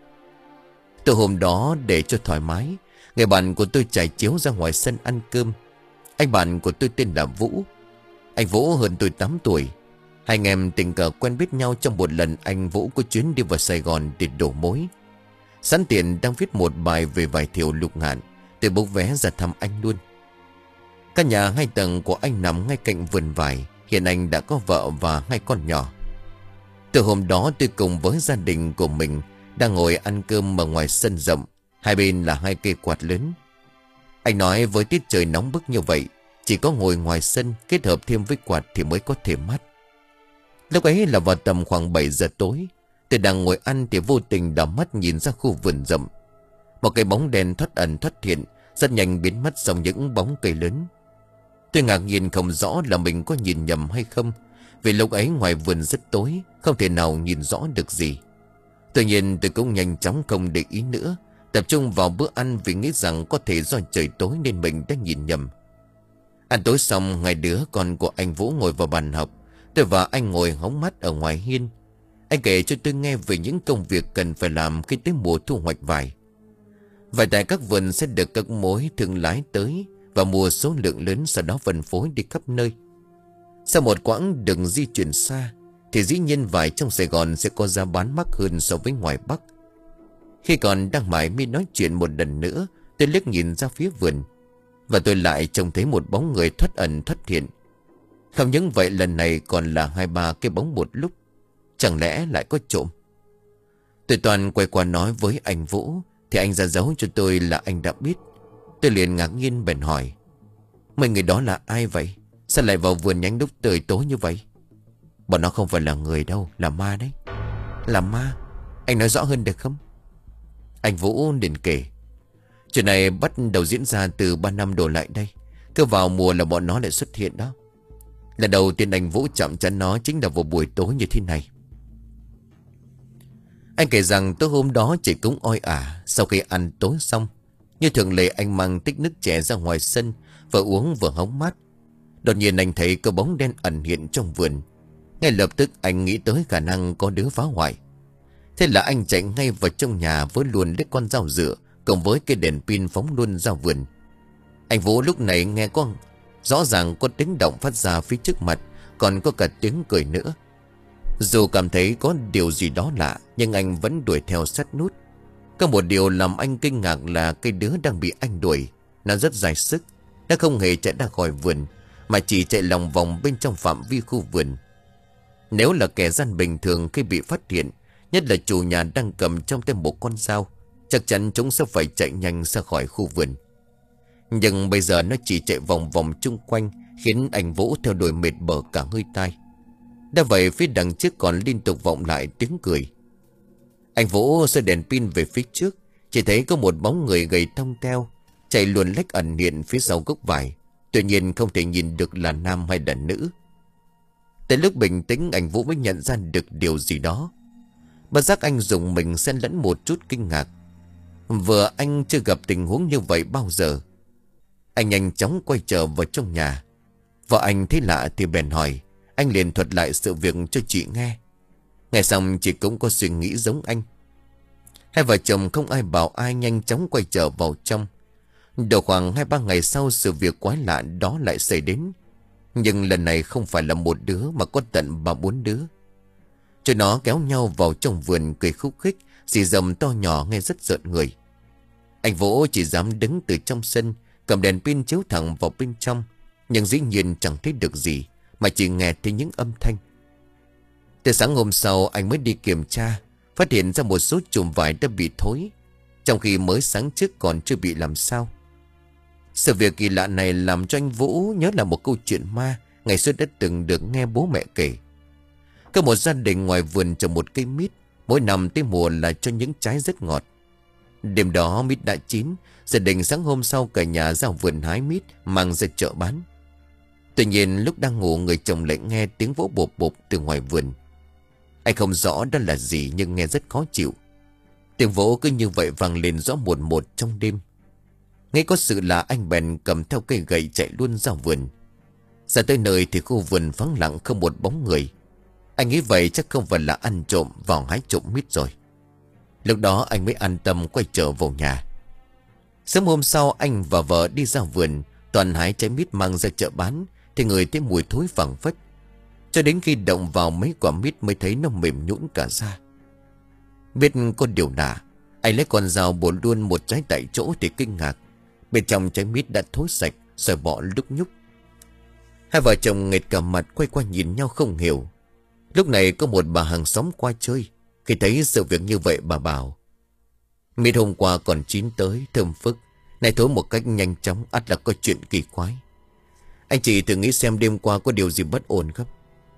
Từ hôm đó để cho thoải mái, người bạn của tôi trải chiếu ra ngoài sân ăn cơm. Anh bạn của tôi tên là Vũ. Anh Vũ hơn tôi tám tuổi. Hai anh em tình cờ quen biết nhau trong một lần anh Vũ có chuyến đi vào Sài Gòn để đổ mối. Sẵn tiện đang viết một bài về vải thiều Lục Ngạn, tôi bốc vé ra thăm anh luôn. Căn nhà hai tầng của anh nằm ngay cạnh vườn vải. Hiện anh đã có vợ và hai con nhỏ. Từ hôm đó tôi cùng với gia đình của mình đang ngồi ăn cơm ở ngoài sân rộng. Hai bên là hai cây quạt lớn. Anh nói với tiết trời nóng bức như vậy, chỉ có ngồi ngoài sân kết hợp thêm với quạt thì mới có thể mát. Lúc ấy là vào tầm khoảng bảy giờ tối. Tôi đang ngồi ăn thì vô tình đảo mắt nhìn ra khu vườn rộng. Một cái bóng đen thoát ẩn thoát hiện rất nhanh biến mất trong những bóng cây lớn. Tôi ngạc nhiên không rõ là mình có nhìn nhầm hay không, vì lúc ấy ngoài vườn rất tối, không thể nào nhìn rõ được gì. Tuy nhiên tôi cũng nhanh chóng không để ý nữa, tập trung vào bữa ăn vì nghĩ rằng có thể do trời tối nên mình đã nhìn nhầm. Ăn tối xong, hai đứa con của anh Vũ ngồi vào bàn học. Tôi và anh ngồi hóng mát ở ngoài hiên. Anh kể cho tôi nghe về những công việc cần phải làm khi tới mùa thu hoạch vải. Vải tại các vườn sẽ được các mối thương lái tới và mua số lượng lớn, sau đó phân phối đi khắp nơi. Sau một quãng đường di chuyển xa thì dĩ nhiên vải trong Sài Gòn sẽ có giá bán mắc hơn so với ngoài Bắc. Khi còn đang mải mi nói chuyện một lần nữa, tôi liếc nhìn ra phía vườn và tôi lại trông thấy một bóng người thoát ẩn thoát hiện. Không những vậy, lần này còn là hai ba cái bóng một lúc. Chẳng lẽ lại có trộm? Tôi toàn quay qua nói với anh Vũ thì anh ra dấu cho tôi là anh đã biết. Tôi liền ngạc nhiên bèn hỏi: mấy người đó là ai vậy? Sao lại vào vườn nhánh lúc trời tối như vậy? Bọn nó không phải là người đâu, là ma đấy. Là ma? Anh nói rõ hơn được không? Anh Vũ liền kể: chuyện này bắt đầu diễn ra từ ba năm đổ lại đây. Cứ vào mùa là bọn nó lại xuất hiện đó. Lần đầu tiên anh Vũ chạm chắn nó chính là vào buổi tối như thế này. Anh kể rằng tối hôm đó chỉ cúng oi ả. Sau khi ăn tối xong, như thường lệ anh mang tích nước chè ra ngoài sân, vừa uống vừa hóng mát. Đột nhiên anh thấy có bóng đen ẩn hiện trong vườn. Ngay lập tức anh nghĩ tới khả năng có đứa phá hoại. Thế là anh chạy ngay vào trong nhà với luôn lấy con dao dựa cùng với cái đèn pin phóng luôn ra vườn. Anh Vũ lúc này nghe có rõ ràng có tiếng động phát ra phía trước mặt, còn có cả tiếng cười nữa. Dù cảm thấy có điều gì đó lạ, nhưng anh vẫn đuổi theo sát nút. Có một điều làm anh kinh ngạc là cái đứa đang bị anh đuổi, nó rất dài sức. Nó không hề chạy ra khỏi vườn, mà chỉ chạy lòng vòng bên trong phạm vi khu vườn. Nếu là kẻ gian bình thường khi bị phát hiện, nhất là chủ nhà đang cầm trong tay một con dao, chắc chắn chúng sẽ phải chạy nhanh ra khỏi khu vườn. Nhưng bây giờ nó chỉ chạy vòng vòng chung quanh, khiến anh Vũ theo đuổi mệt bở cả hơi tai. Đã vậy phía đằng trước còn liên tục vọng lại tiếng cười. Anh Vũ giơ đèn pin về phía trước, chỉ thấy có một bóng người gầy thong teo chạy luồn lách ẩn hiện phía sau gốc vải. Tuy nhiên không thể nhìn được là nam hay là nữ. Tới lúc bình tĩnh, anh Vũ mới nhận ra được điều gì đó. Bất giác anh dùng mình xen lẫn một chút kinh ngạc. Vừa anh chưa gặp tình huống như vậy bao giờ. Anh nhanh chóng quay trở vào trong nhà. Vợ anh thấy lạ thì bèn hỏi. Anh liền thuật lại sự việc cho chị nghe. Nghe xong chị cũng có suy nghĩ giống anh. Hai vợ chồng không ai bảo ai, nhanh chóng quay trở vào trong. Độ khoảng hai ba ngày sau, sự việc quái lạ đó lại xảy đến. Nhưng lần này không phải là một đứa mà có tận ba bốn đứa. Cho nó kéo nhau vào trong vườn cười khúc khích, xì dầm to nhỏ nghe rất rợn người. Anh Vũ chỉ dám đứng từ trong sân, cầm đèn pin chiếu thẳng vào bên trong. Nhưng dĩ nhiên chẳng thấy được gì, mà chỉ nghe thấy những âm thanh. Từ sáng hôm sau anh mới đi kiểm tra, phát hiện ra một số chùm vải đã bị thối, trong khi mới sáng trước còn chưa bị làm sao. Sự việc kỳ lạ này làm cho anh Vũ nhớ là một câu chuyện ma ngày xưa đã từng được nghe bố mẹ kể. Có một gia đình ngoài vườn trồng một cây mít, mỗi năm tới mùa là cho những trái rất ngọt. Đêm đó mít đã chín, gia đình sáng hôm sau cả nhà ra vườn hái mít mang ra chợ bán. Tuy nhiên lúc đang ngủ, người chồng lại nghe tiếng vỗ bộp bộp từ ngoài vườn. Anh không rõ đó là gì nhưng nghe rất khó chịu. Tiếng vỗ cứ như vậy vang lên rõ một một trong đêm. Nghe có sự là anh bèn cầm theo cây gậy chạy luôn ra vườn. Ra tới nơi thì khu vườn vắng lặng không một bóng người. Anh nghĩ vậy chắc không phải là ăn trộm vào hái trộm mít rồi. Lúc đó anh mới an tâm quay trở vào nhà. Sớm hôm sau anh và vợ đi ra vườn, toàn hái trái mít mang ra chợ bán, thì người thấy mùi thối phảng phất. Cho đến khi động vào mấy quả mít mới thấy nó mềm nhũn cả ra. Biết có điều lạ, anh lấy con dao bổ luôn một trái tại chỗ thì kinh ngạc. Bên trong trái mít đã thối sạch, rồi bỏ lúc nhúc. Hai vợ chồng nghệt cả mặt quay qua nhìn nhau không hiểu. Lúc này có một bà hàng xóm qua chơi. Khi thấy sự việc như vậy bà bảo: mít hôm qua còn chín tới, thơm phức, nay thối một cách nhanh chóng, ắt là có chuyện kỳ quái. Anh chị thử nghĩ xem đêm qua có điều gì bất ổn không?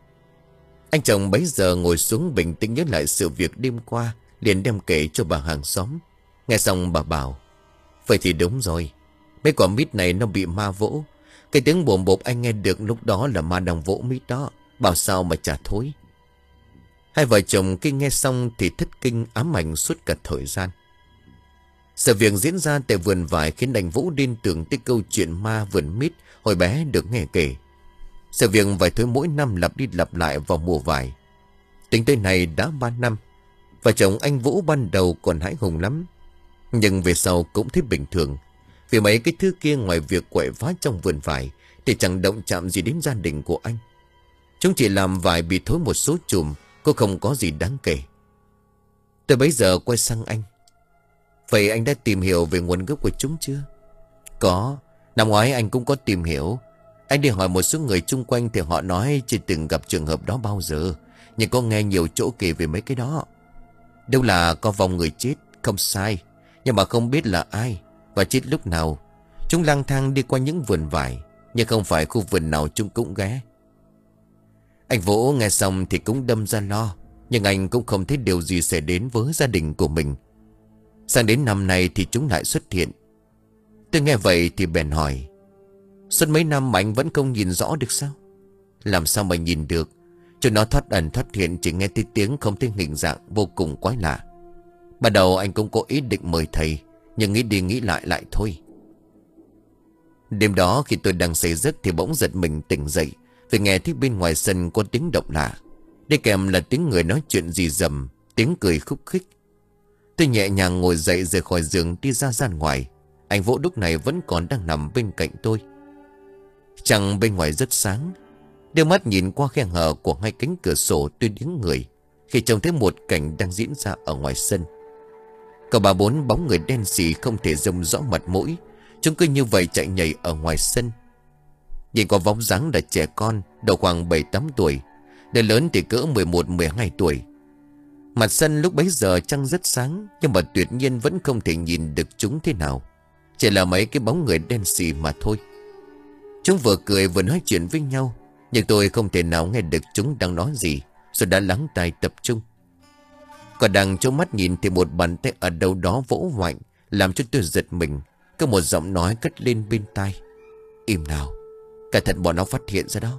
Anh chồng bấy giờ ngồi xuống bình tĩnh nhớ lại sự việc đêm qua, liền đem kể cho bà hàng xóm. Nghe xong bà bảo: vậy thì đúng rồi, mấy quả mít này nó bị ma vỗ. Cái tiếng bồm bộp anh nghe được lúc đó là ma đang vỗ mít đó, bảo sao mà chả thối. Hai vợ chồng khi nghe xong thì thất kinh ám ảnh suốt cả thời gian. Sự việc diễn ra tại vườn vải khiến anh Vũ liên tưởng tới câu chuyện ma vườn mít hồi bé được nghe kể. Sự việc vải thối mỗi năm lặp đi lặp lại vào mùa vải. Tính tới này đã ba năm. Vợ chồng anh Vũ ban đầu còn hãi hùng lắm, nhưng về sau cũng thấy bình thường. Vì mấy cái thứ kia ngoài việc quậy phá trong vườn vải thì chẳng động chạm gì đến gia đình của anh. Chúng chỉ làm vải bị thối một số chùm, cũng không có gì đáng kể. Tôi bấy giờ quay sang anh: vậy anh đã tìm hiểu về nguồn gốc của chúng chưa? Có, năm ngoái anh cũng có tìm hiểu. Anh đi hỏi một số người chung quanh thì họ nói chưa từng gặp trường hợp đó bao giờ, nhưng có nghe nhiều chỗ kể về mấy cái đó. Đâu là có vong người chết, không sai, nhưng mà không biết là ai và chết lúc nào. Chúng lang thang đi qua những vườn vải, nhưng không phải khu vườn nào chúng cũng ghé. Anh Vũ nghe xong thì cũng đâm ra lo, nhưng anh cũng không thấy điều gì xảy đến với gia đình của mình. Sang đến năm nay thì chúng lại xuất hiện. Tôi nghe vậy thì bèn hỏi: suốt mấy năm mà anh vẫn không nhìn rõ được sao? Làm sao mà nhìn được? Chúng nó thoát ẩn thoát hiện, chỉ nghe thấy tiếng không thấy hình dạng, vô cùng quái lạ. Ban đầu anh cũng có ý định mời thầy, nhưng nghĩ đi nghĩ lại lại thôi. Đêm đó khi tôi đang say giấc thì bỗng giật mình tỉnh dậy, vì nghe thấy bên ngoài sân có tiếng động lạ, đi kèm là tiếng người nói chuyện rì rầm, tiếng cười khúc khích. Tôi nhẹ nhàng ngồi dậy rời khỏi giường đi ra gian ngoài. Anh Vũ lúc này vẫn còn đang nằm bên cạnh tôi. Trăng bên ngoài rất sáng. Đưa mắt nhìn qua khe hở của hai cánh cửa sổ, tôi đứng người khi trông thấy một cảnh đang diễn ra ở ngoài sân. Có ba bốn bóng người đen xì không thể trông rõ mặt mũi, chúng cứ như vậy chạy nhảy ở ngoài sân. Nhìn có bóng dáng là trẻ con, độ khoảng bảy tám tuổi, người lớn thì cỡ mười một mười hai tuổi. Mặt sân lúc bấy giờ trăng rất sáng, nhưng mà tuyệt nhiên vẫn không thể nhìn được chúng thế nào. Chỉ là mấy cái bóng người đen xì mà thôi. Chúng vừa cười vừa nói chuyện với nhau, nhưng tôi không thể nào nghe được chúng đang nói gì, rồi đã lắng tai tập trung. Còn đang trố mắt nhìn thì một bàn tay ở đâu đó vỗ mạnh, làm cho tôi giật mình. Có một giọng nói cất lên bên tai: im nào, cả thật bọn nó phát hiện ra đó.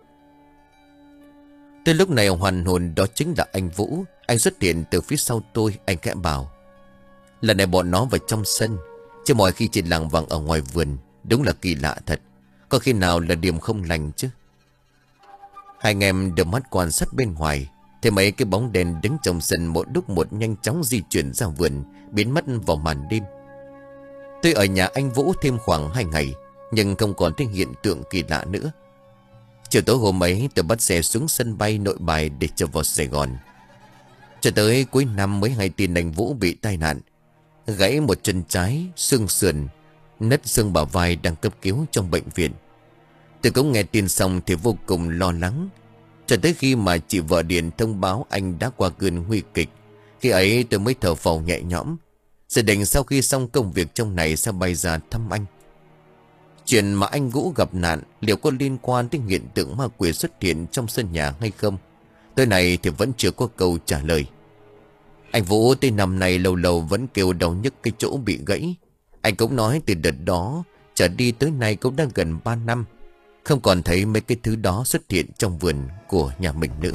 Tới lúc này hoàn hồn, đó chính là anh Vũ. Anh xuất hiện từ phía sau tôi. Anh khẽ bảo: lần này bọn nó vào trong sân, chứ mọi khi chỉ lảng vảng ở ngoài vườn. Đúng là kỳ lạ thật, có khi nào là điểm không lành chứ. Hai anh em đưa mắt quan sát bên ngoài, thì mấy cái bóng đèn đứng trong sân một lúc một nhanh chóng di chuyển ra vườn, biến mất vào màn đêm. Tôi ở nhà anh Vũ thêm khoảng hai ngày, nhưng không còn thấy hiện tượng kỳ lạ nữa. Chiều tối hôm ấy tôi bắt xe xuống sân bay Nội Bài để trở vào Sài Gòn. Cho tới cuối năm mới hay tin anh Vũ bị tai nạn, gãy một chân trái, xương sườn, nứt xương bả vai, đang cấp cứu trong bệnh viện. Tôi cũng nghe tin xong thì vô cùng lo lắng, cho tới khi mà chị vợ điện thông báo anh đã qua cơn nguy kịch. Khi ấy tôi mới thở phào nhẹ nhõm. Dự định sau khi xong công việc trong này sẽ bay ra thăm anh. Chuyện mà anh Vũ gặp nạn liệu có liên quan đến hiện tượng ma quỷ xuất hiện trong sân nhà hay không, tới này thì vẫn chưa có câu trả lời. Anh Vũ tới năm nay lâu lâu vẫn kêu đau nhức cái chỗ bị gãy. Anh cũng nói từ đợt đó trở đi tới nay cũng đã gần ba năm, không còn thấy mấy cái thứ đó xuất hiện trong vườn của nhà mình nữa.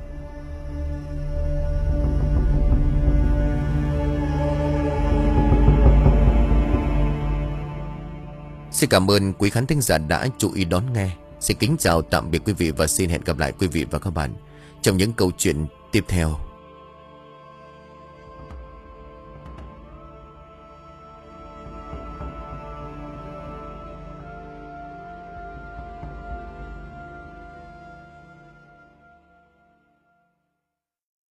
Xin cảm ơn quý khán thính giả đã chú ý đón nghe. Xin kính chào tạm biệt quý vị và xin hẹn gặp lại quý vị và các bạn trong những câu chuyện tiếp theo.